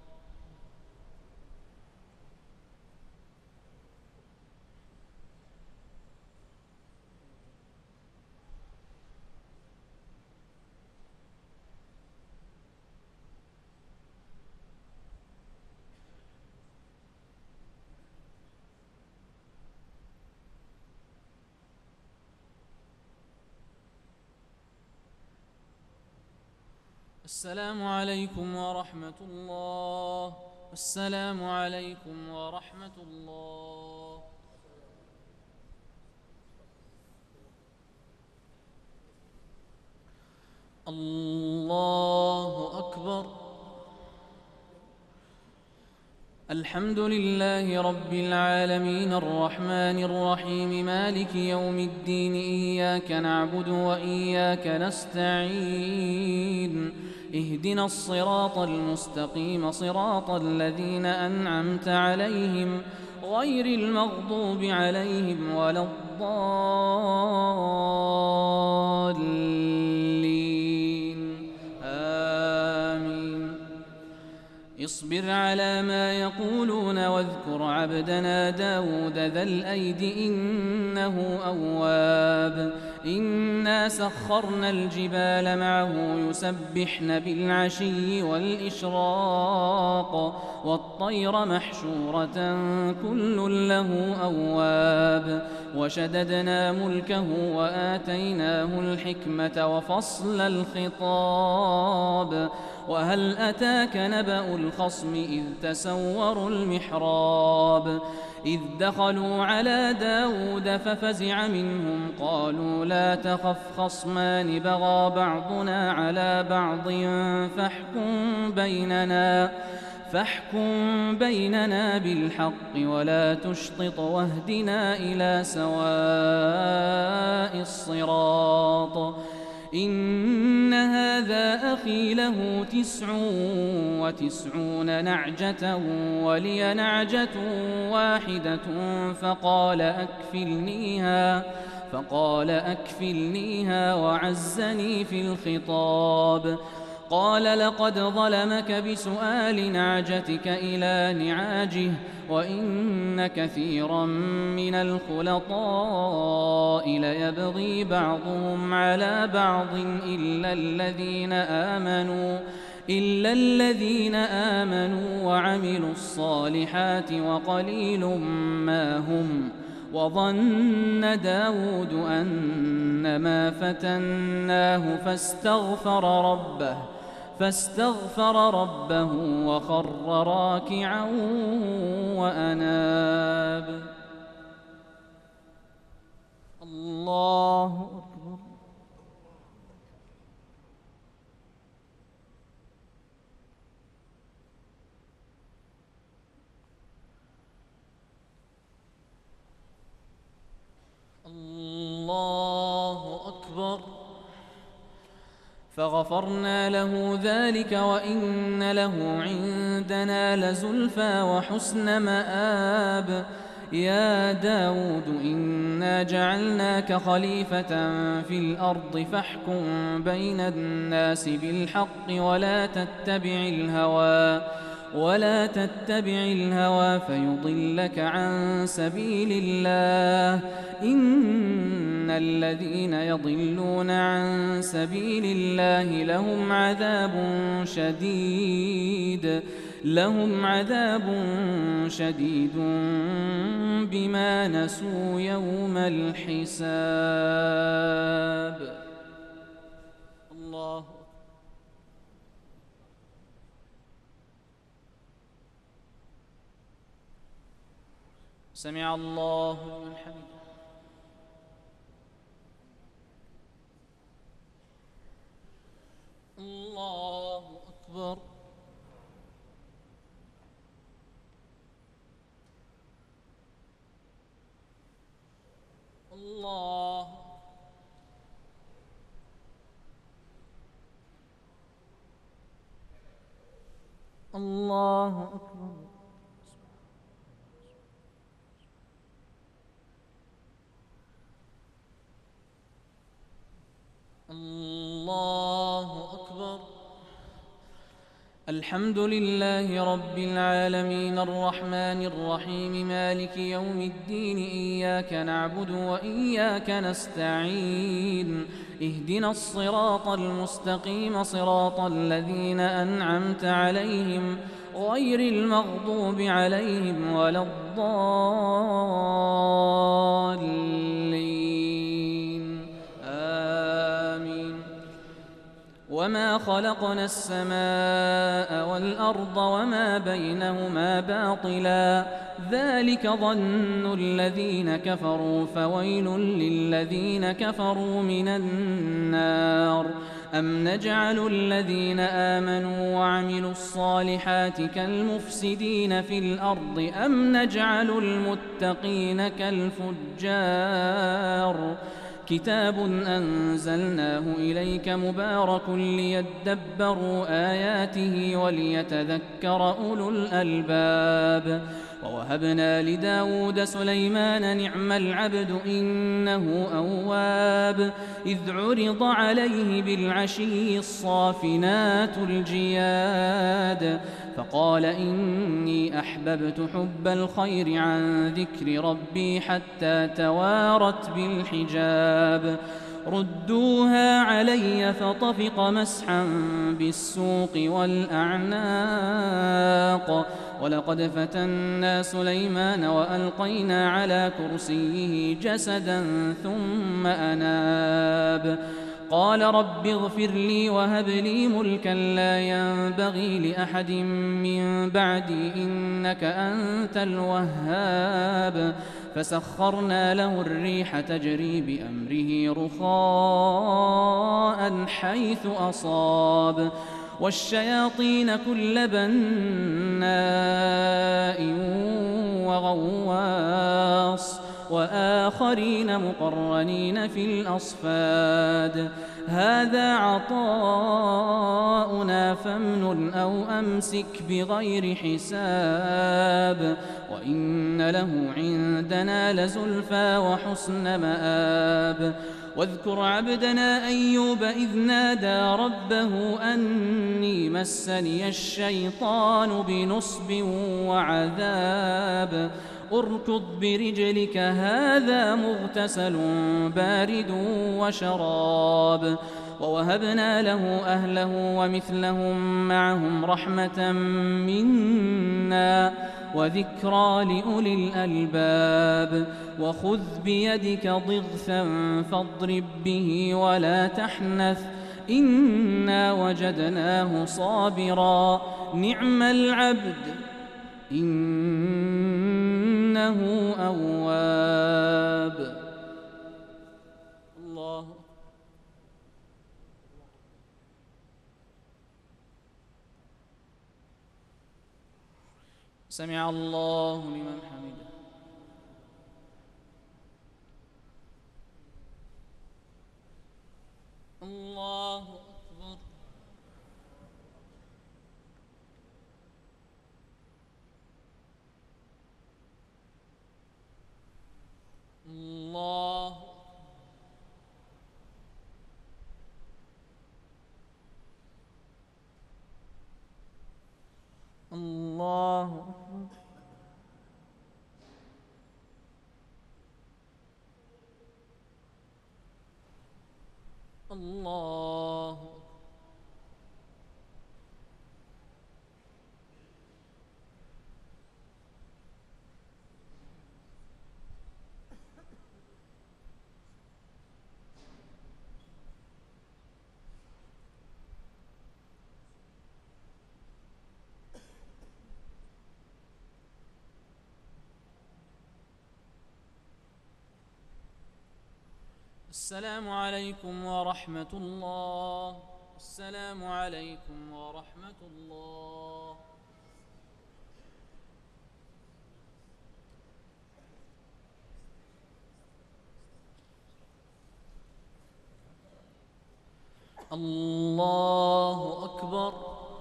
B: السلام عليكم ورحمة الله. السلام عليكم ورحمة الله. الله أكبر. الحمد لله رب العالمين الرحمن الرحيم مالك يوم الدين إياك نعبد وإياك نستعين اهدنا الصراط المستقيم صراط الذين أنعمت عليهم غير المغضوب عليهم ولا الضالين آمين. اصبر على ما يقولون واذكر عبدنا داود ذا الأيد إنه أواب إنا سخرنا الجبال معه يسبحن بالعشي والإشراق والطير محشورة كل له أواب وشددنا ملكه وآتيناه الحكمة وفصل الخطاب وهل أتاك نبأ الخصم إذ تسوروا المحراب إذ دخلوا على داود ففزع منهم قالوا لا تخف خصمان بغى بعضنا على بعض فاحكم بيننا فاحكم بيننا بالحق ولا تشطط واهدنا إلى سواء الصراط إن هذا أخي له تسع وتسعون نعجة ولي نعجة واحدة فقال أكفلنيها فقال أكفلنيها وعزني في الخطاب قال لقد ظلمك بسؤال نعجتك إلى نعاجه وإن كثيرا من الخلطاء ليبغي بعضهم على بعض إلا الذين آمنوا إلا الذين آمنوا وعملوا الصالحات وقليل ما هم وظن داود أنما فتناه فاستغفر ربه فاستغفر ربه وخر راكعا وأناب. الله أكبر. الله أكبر. فغفرنا له ذلك وإن له عندنا لزلفى وحسن مآب. يا داود إنا جعلناك خليفة في الأرض فاحكم بين الناس بالحق ولا تتبع الهوى ولا تتبع الهوى فيضلك عن سبيل الله إن الذين يضلون عن سبيل الله لهم عذاب شديد لهم عذاب شديد بما نسوا يوم الحساب. الله سمع الله لمن حمده. الله أكبر. الله الله أكبر. الله أكبر. الحمد لله رب العالمين الرحمن الرحيم مالك يوم الدين إياك نعبد وإياك نستعين اهدنا الصراط المستقيم صراط الذين أنعمت عليهم غير المغضوب عليهم ولا الضالين آمين. وما خلقنا السماء والأرض وما بينهما باطلا ذلك ظن الذين كفروا فويل للذين كفروا من النار. أم نجعل الذين آمنوا وعملوا الصالحات كالمفسدين في الأرض أم نجعل المتقين كالفجار. كتاب أنزلناه إليك مبارك ليدبروا آياته وليتذكر أولو الألباب. ووهبنا لداود سليمان نعم العبد إنه أواب إذ عرض عليه بالعشي الصافنات الجياد فقال إني أحببت حب الخير عن ذكر ربي حتى توارت بالحجاب ردوها علي فطفق مسحا بالسوق والأعناق ولقد فتنا سليمان وألقينا على كرسيه جسدا ثم أناب قال رب اغفر لي وهب لي ملكا لا ينبغي لأحد من بعدي إنك أنت الوهاب فسخرنا له الريح تجري بأمره رخاء حيث أصاب والشياطين كل بناء وغواص وآخرين مقرنين في الأصفاد هذا عطاؤنا فامنن أو أمسك بغير حساب وإن له عندنا لزلفى وحسن مآب واذكر عبدنا أيوب إذ نادى ربه أني مسني الشيطان بنصب وعذاب اركض برجلك هذا مغتسل بارد وشراب ووهبنا له أهله ومثلهم معهم رحمة منا وذكرى لأولي الألباب وخذ بيدك ضغثا فاضرب به ولا تحنث إنا وجدناه صابرا نعم العبد إنه أواب الله سمع الله لمن حمده الله أكبر الله الله الله السلام عليكم ورحمة الله السلام عليكم ورحمة الله الله أكبر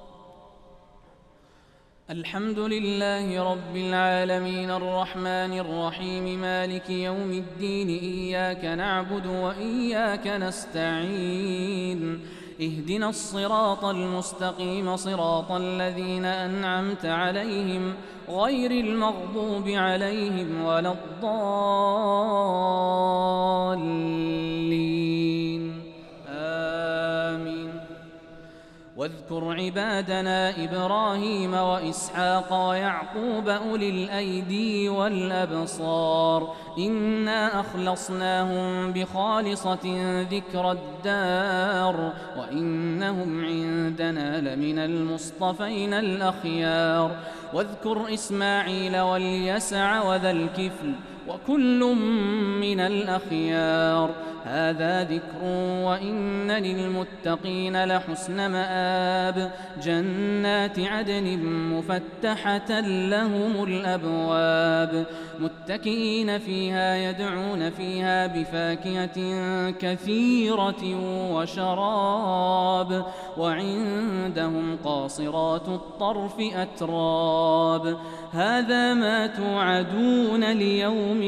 B: الحمد لله رب العالمين الرحمن الرحيم مالك يوم الدين إياك نعبد وإياك نستعين اهدنا الصراط المستقيم صراط الذين أنعمت عليهم غير المغضوب عليهم ولا الضالين آمين واذكر عبادنا إبراهيم وإسحاق ويعقوب أولي الأيدي والأبصار إنا أخلصناهم بخالصة ذكر الدار وإنهم عندنا لمن المصطفين الأخيار واذكر إسماعيل واليسع وذا الكفل وكل من الأخيار. هذا ذكر وإن للمتقين لحسن مآب. جنات عدن مفتحة لهم الأبواب متكئين فيها يدعون فيها بفاكهة كثيرة وشراب. وعندهم قاصرات الطرف أتراب. هذا ما توعدون ليوم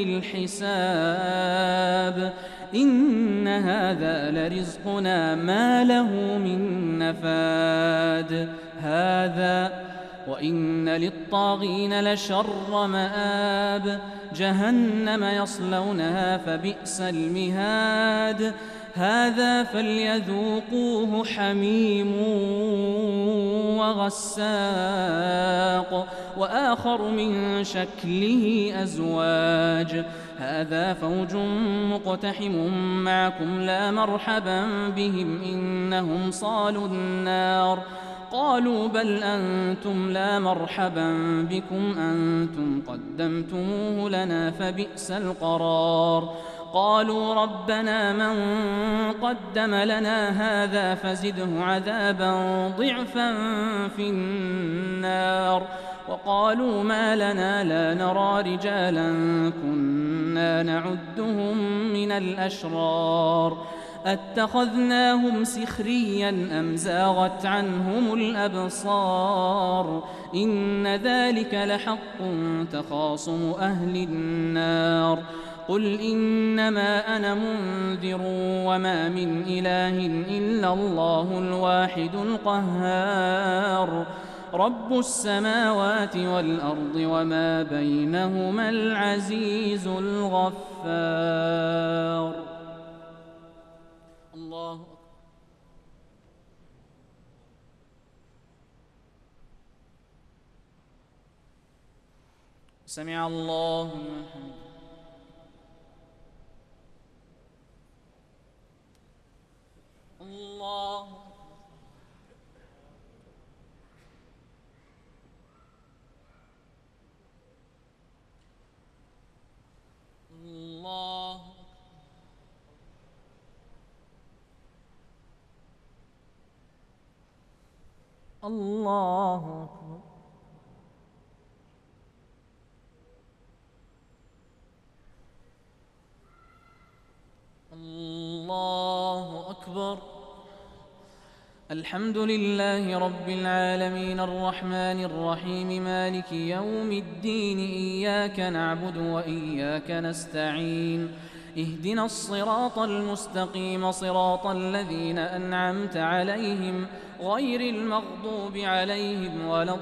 B: الحساب. إن هذا لرزقنا ما له من نفاد. هذا وإن للطاغين لشر مآب. جهنم يصلونها فبئس المهاد. هذا فليذوقوه حميم وغساق وآخر من شكله أزواج. هذا فوج مقتحم معكم لا مرحبا بهم إنهم صالوا النار. قالوا بل أنتم لا مرحبا بكم أنتم قدمتموه لنا فبئس القرار. قالوا ربنا من قدم لنا هذا فزده عذابا ضعفا في النار. وقالوا ما لنا لا نرى رجالا كنا نعدهم من الأشرار. أتخذناهم سخريا أم زاغت عنهم الأبصار. إن ذلك لحق تخاصم أهل النار. قل إنما أنا منذر وما من إله إلا الله الواحد القهار. رب السماوات والأرض وما بينهما العزيز الغفار. الله أكبر. سمع الله لمن حمده. الله الله الله أكبر. الله أكبر. الحمد لله رب العالمين الرحمن الرحيم مالك يوم الدين. إياك نعبد وإياك نستعين. اهدنا الصراط المستقيم صراط الذين أنعمت عليهم غير المغضوب عليهم ولا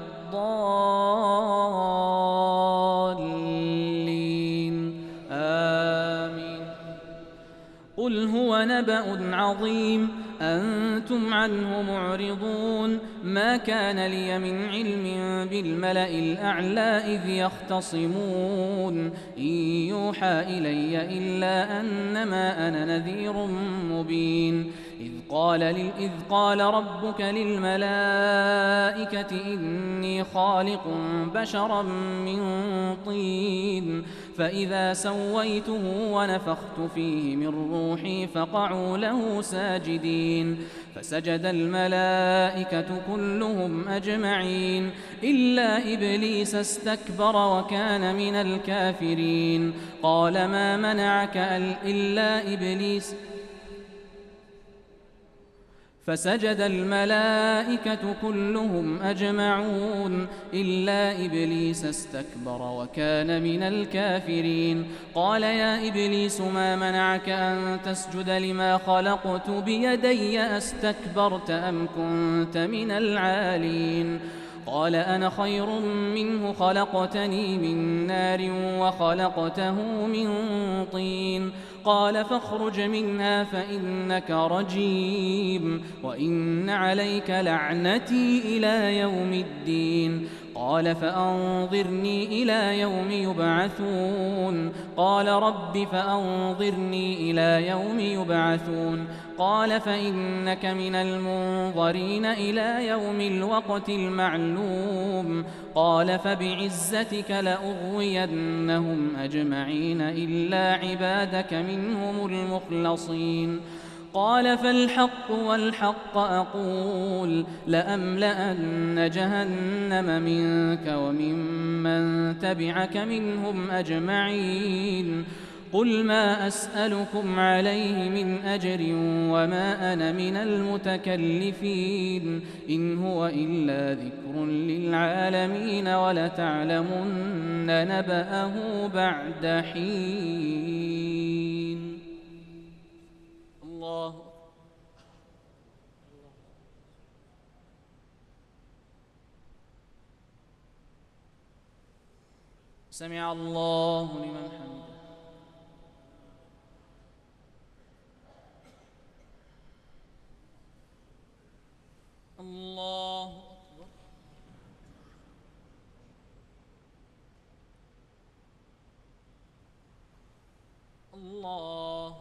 B: الضالين. آمين. قل هو نبأ عظيم أنتم عنه معرضون. ما كان لي من علم بالملأ الأعلى إذ يختصمون. إن يوحى إلي إلا أنما أنا نذير مبين. إذ قال, إذ قال ربك للملائكة إني خالق بشرا من طين فإذا سويته ونفخت فيه من روحي فقعوا له ساجدين. فسجد الملائكة كلهم أجمعين إلا إبليس استكبر وكان من الكافرين. قال ما منعك إلا إبليس فسجد الملائكة كلهم أجمعون إلا إبليس استكبر وكان من الكافرين. قال يا إبليس ما منعك أن تسجد لما خلقت بيدي أستكبرت أم كنت من العالين؟ قال أنا خير منه خلقتني من نار وخلقته من طين. قال فاخرج منها فإنك رجيم وإن عليك لعنتي إلى يوم الدين. قال فأنظرني إلى يوم يبعثون. قال رب فأنظرني إلى يوم يبعثون. قال فإنك من المنظرين إلى يوم الوقت المعلوم قال فبعزتك لأغوينهم أجمعين إلا عبادك منهم المخلصين قال فالحق والحق أقول لأملأن جهنم منك وممن تبعك منهم أجمعين قل ما أسألكم عليه من أجر وما أنا من المتكلفين إن هو إلا ذكر للعالمين ولتعلمن نبأه بعد حين. الله سمع الله لمن حمده. الله أكبر. الله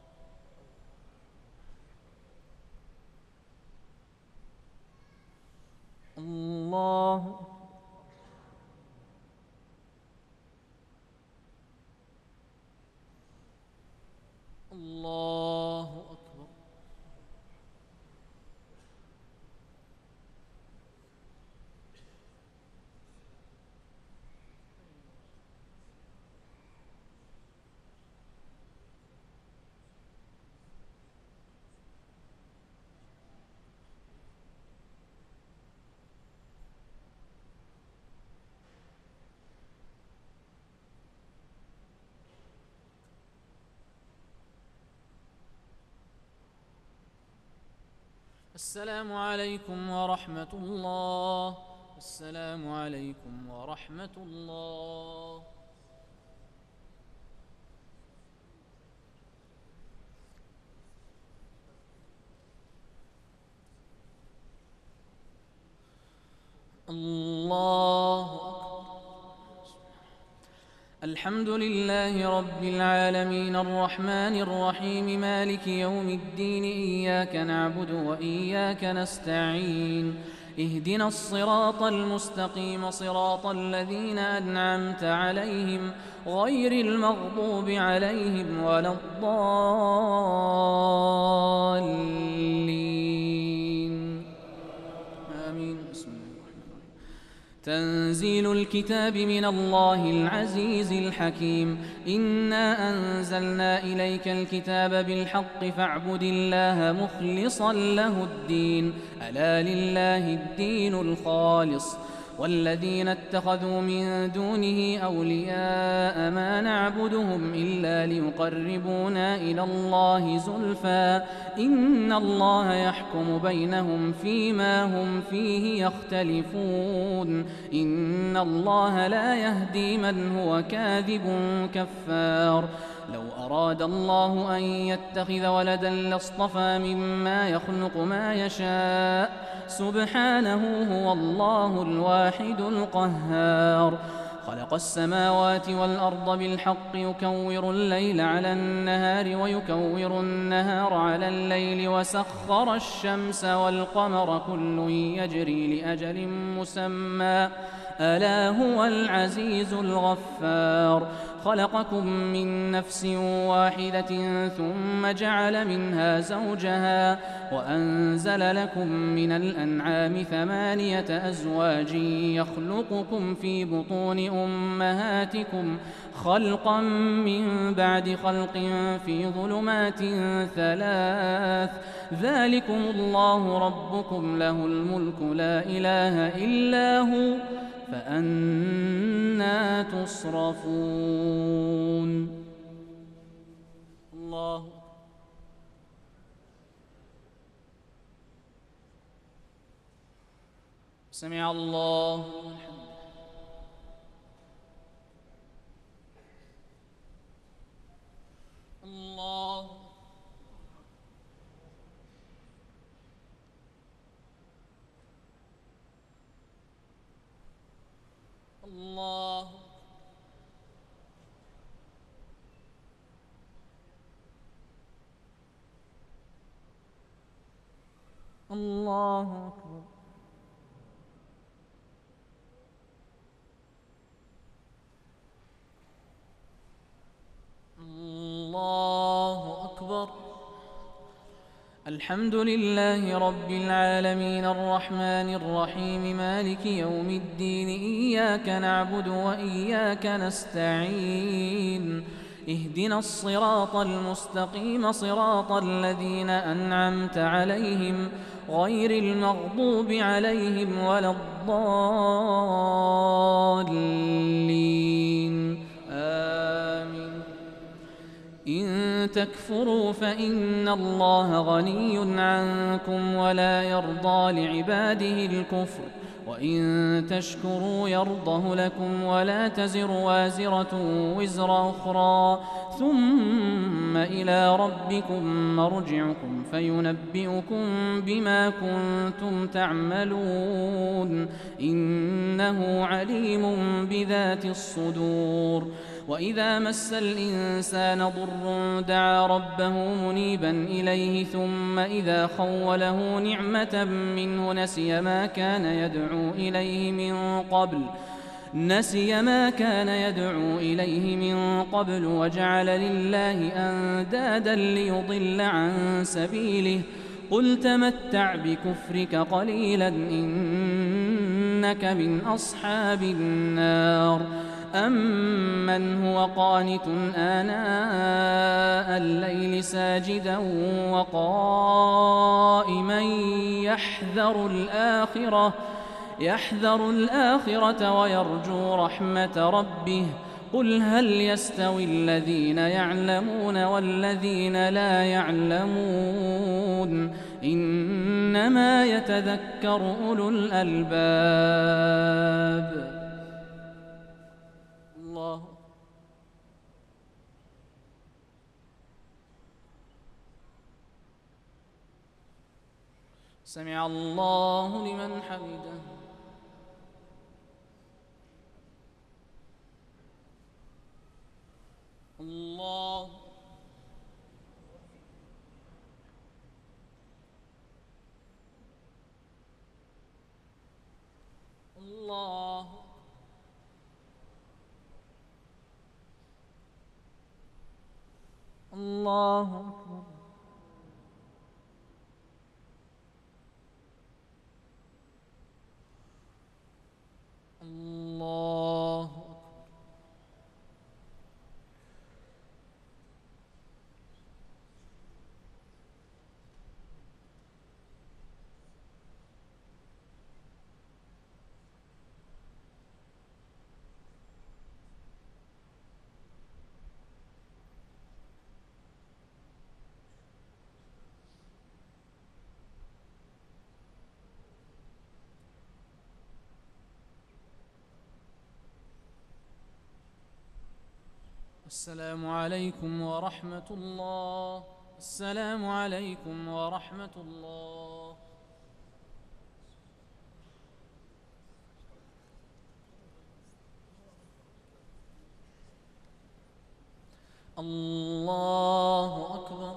B: الله الله أكبر. السلام عليكم ورحمة الله. السلام عليكم ورحمة الله. الله الحمد لله رب العالمين الرحمن الرحيم مالك يوم الدين إياك نعبد وإياك نستعين اهدنا الصراط المستقيم صراط الذين أنعمت عليهم غير المغضوب عليهم ولا الضالين آمين. بسم الله الرحمن الرحيم. تنزيل الكتاب من الله العزيز الحكيم إنا أنزلنا إليك الكتاب بالحق فاعبد الله مخلصا له الدين ألا لله الدين الخالص والذين اتخذوا من دونه أولياء ما نعبدهم إلا ليقربونا إلى الله زلفى إن الله يحكم بينهم فيما هم فيه يختلفون إن الله لا يهدي من هو كاذب كفار لو أراد الله أن يتخذ ولدا لاصطفى مما يخلق ما يشاء سبحانه هو الله الواحد القهار خلق السماوات والأرض بالحق يكور الليل على النهار ويكور النهار على الليل وسخر الشمس والقمر كل يجري لأجل مسمى ألا هو العزيز الغفار خلقكم من نفس واحدة ثم جعل منها زوجها وأنزل لكم من الأنعام ثمانية أزواج يخلقكم في بطون أمهاتكم خلقا من بعد خلق في ظلمات ثلاث ذلكم الله ربكم له الملك لا إله إلا هو فأنى تصرفون. الله سمع الله لمن حمده. الله الله الله أكبر. الله أكبر. الحمد لله رب العالمين الرحمن الرحيم مالك يوم الدين إياك نعبد وإياك نستعين اهدنا الصراط المستقيم صراط الذين أنعمت عليهم غير المغضوب عليهم ولا الضالين آمين. إن تكفروا فإن الله غني عنكم ولا يرضى لعباده الكفر وإن تشكروا يرضه لكم ولا تزر وازرة وزر أخرى ثم إلى ربكم مرجعكم فينبئكم بما كنتم تعملون إنه عليم بذات الصدور. وإذا مس الإنسان ضر دعا ربه منيبا إليه ثم إذا خوله نعمة منه نسي ما كان يدعو إليه من قبل نسي ما كان يدعو إليه من قبل وجعل لله أندادا ليضل عن سبيله قل تمتع بكفرك قليلا إنك من أصحاب النار. أمن هو قانت آناء الليل ساجدا وقائما يحذر الآخرة يحذر الآخرة ويرجو رحمة ربه قل هل يستوي الذين يعلمون والذين لا يعلمون إنما يتذكر أولو الألباب. الله سمع الله لمن حمده. الله الله الله أكبر. الله السلام عليكم ورحمة الله. السلام عليكم ورحمة الله. الله أكبر.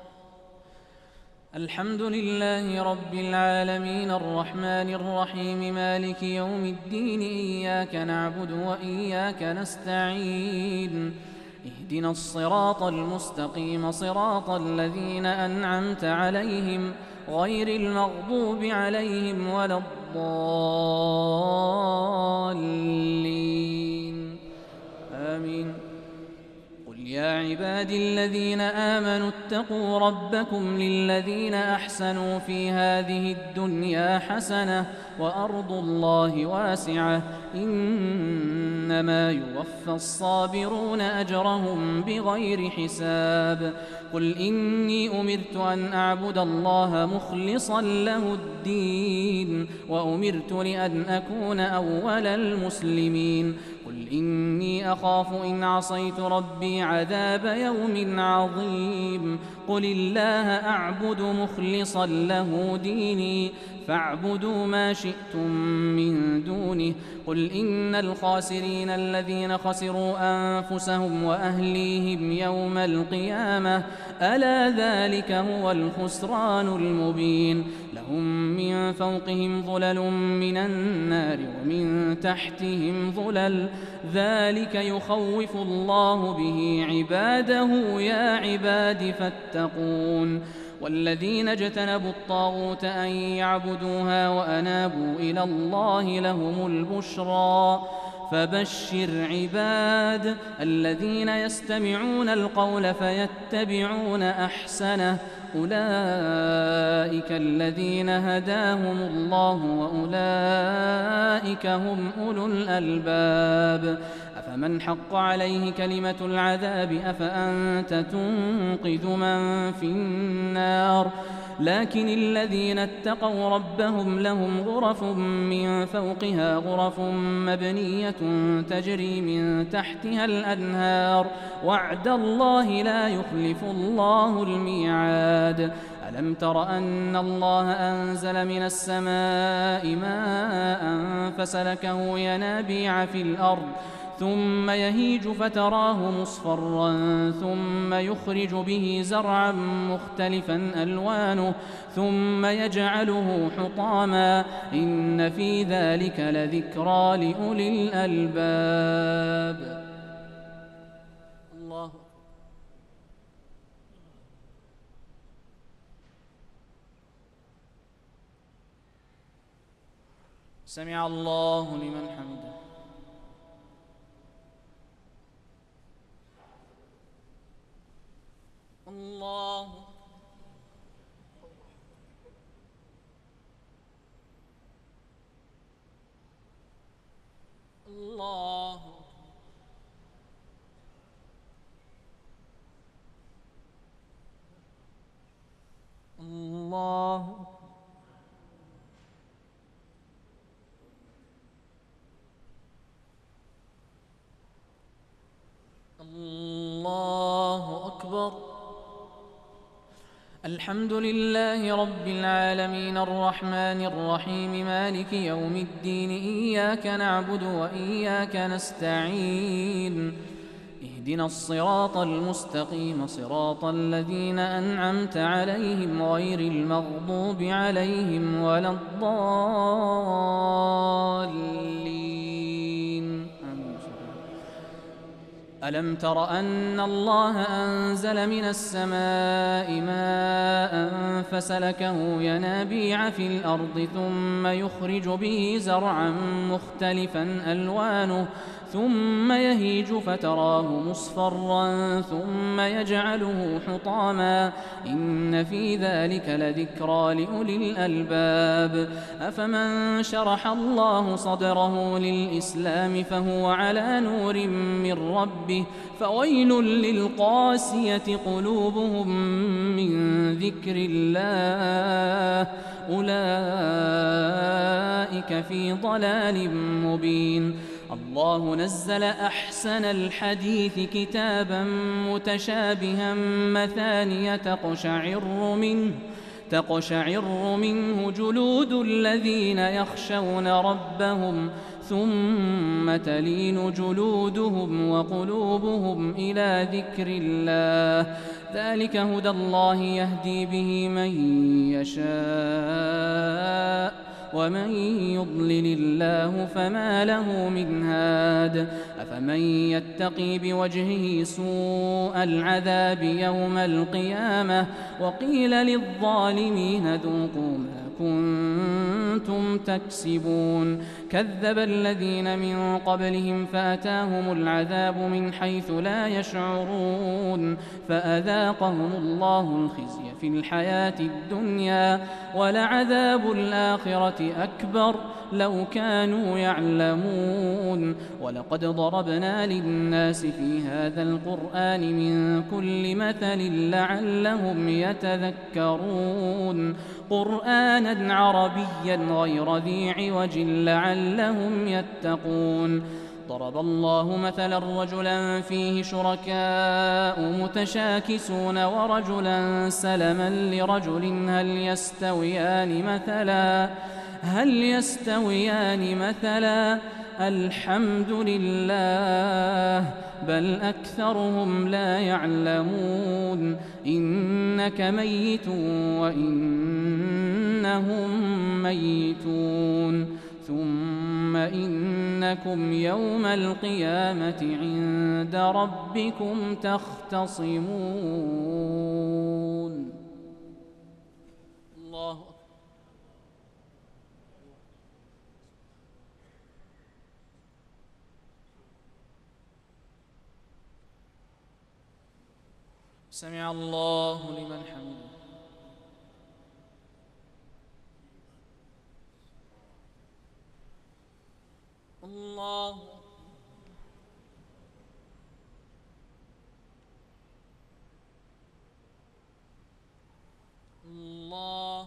B: الحمد لله رب العالمين الرحمن الرحيم مالك يوم الدين إياك نعبد وإياك نستعين اهدنا الصراط المستقيم صراط الذين أنعمت عليهم غير المغضوب عليهم ولا الضالين آمين. قل يا عبادي الذين آمنوا اتقوا ربكم للذين أحسنوا في هذه الدنيا حسنة وأرض الله واسعة إنما يوفى الصابرون أجرهم بغير حساب. قل إني أمرت أن أعبد الله مخلصا له الدين وأمرت لأن أكون أول المسلمين. قل إني أخاف إن عصيت ربي عذاب يوم عظيم. قل الله أعبد مخلصا له ديني فاعبدوا ما شئتم من دونه قل إن الخاسرين الذين خسروا أنفسهم وأهليهم يوم القيامة ألا ذلك هو الخسران المبين لهم من فوقهم ظلل من النار ومن تحتهم ظلل ذلك يخوف الله به عباده يا عباد فاتقون والذين اجتنبوا الطاغوت أن يعبدوها وأنابوا إلى الله لهم البشرى فبشر عباد الذين يستمعون القول فيتبعون أحسنه أولئك الذين هداهم الله وأولئك هم أولو الألباب أفمن حق عليه كلمة العذاب أفأنت تنقذ من في النار لكن الذين اتقوا ربهم لهم غرف من فوقها غرف مبنية تجري من تحتها الأنهار وعد الله لا يخلف الله الميعاد ألم تر أن الله أنزل من السماء ماء فسلكه ينابيع في الأرض ثم يهيج فتراه مصفرا ثم يخرج به زرعا مختلفا ألوانه ثم يجعله حطاما إن في ذلك لذكرى لأولي الألباب الله سمع الله لمن حمده الله الله الله الله أكبر الحمد لله رب العالمين الرحمن الرحيم مالك يوم الدين إياك نعبد وإياك نستعين اهدنا الصراط المستقيم صراط الذين أنعمت عليهم غير المغضوب عليهم ولا الضالين ألم تر أن الله أنزل من السماء ماء فسلكه ينابيع في الأرض ثم يخرج به زرعا مختلفا ألوانه ثم يهيج فتراه مصفرا ثم يجعله حطاما إن في ذلك لذكرى لأولي الألباب أفمن شرح الله صدره للإسلام فهو على نور من ربه فويل للقاسية قلوبهم من ذكر الله أولئك في ضلال مبين الله نزل أحسن الحديث كتابا متشابها مثانية تقشعر منه تقشعر منه جلود الذين يخشون ربهم ثم تلين جلودهم وقلوبهم إلى ذكر الله ذلك هدى الله يهدي به من يشاء ومن يضلل الله فما له من هاد أفمن يتقي بوجهه سوء العذاب يوم القيامة وقيل للظالمين ذوقوا ما كنتم تكسبون كذب الذين من قبلهم فأتاهم العذاب من حيث لا يشعرون فأذاقهم الله الخزي في الحياة الدنيا ولعذاب الآخرة أكبر لو كانوا يعلمون ولقد ضربنا للناس في هذا القرآن من كل مثل لعلهم يتذكرون قرآنا عربيا غير ذي عوج لعلهم يتقون ضرب الله مثلا رجلا فيه شركاء متشاكسون ورجلا سلما لرجل هل يستويان مثلا هل يستويان مثلا الحمد لله بل أكثرهم لا يعلمون إنك ميت وإنهم ميتون ثم إنكم يوم القيامة عند ربكم تختصمون. الله أكبر. سمع الله لمن حمده. الله الله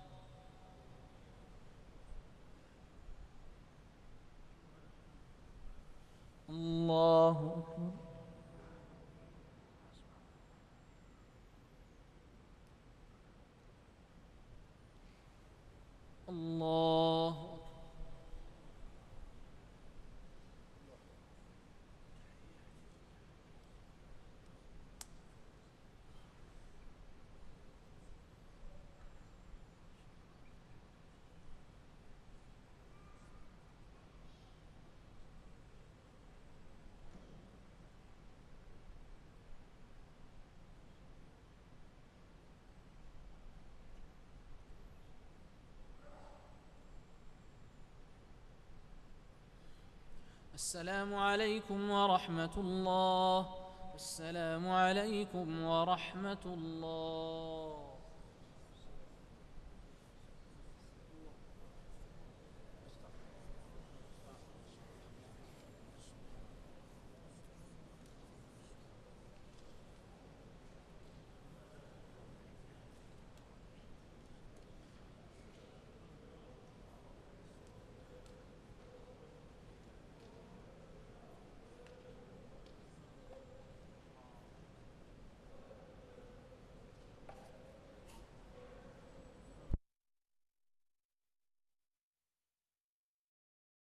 B: الله أكبر. الله السلام عليكم ورحمة الله. السلام عليكم ورحمة الله.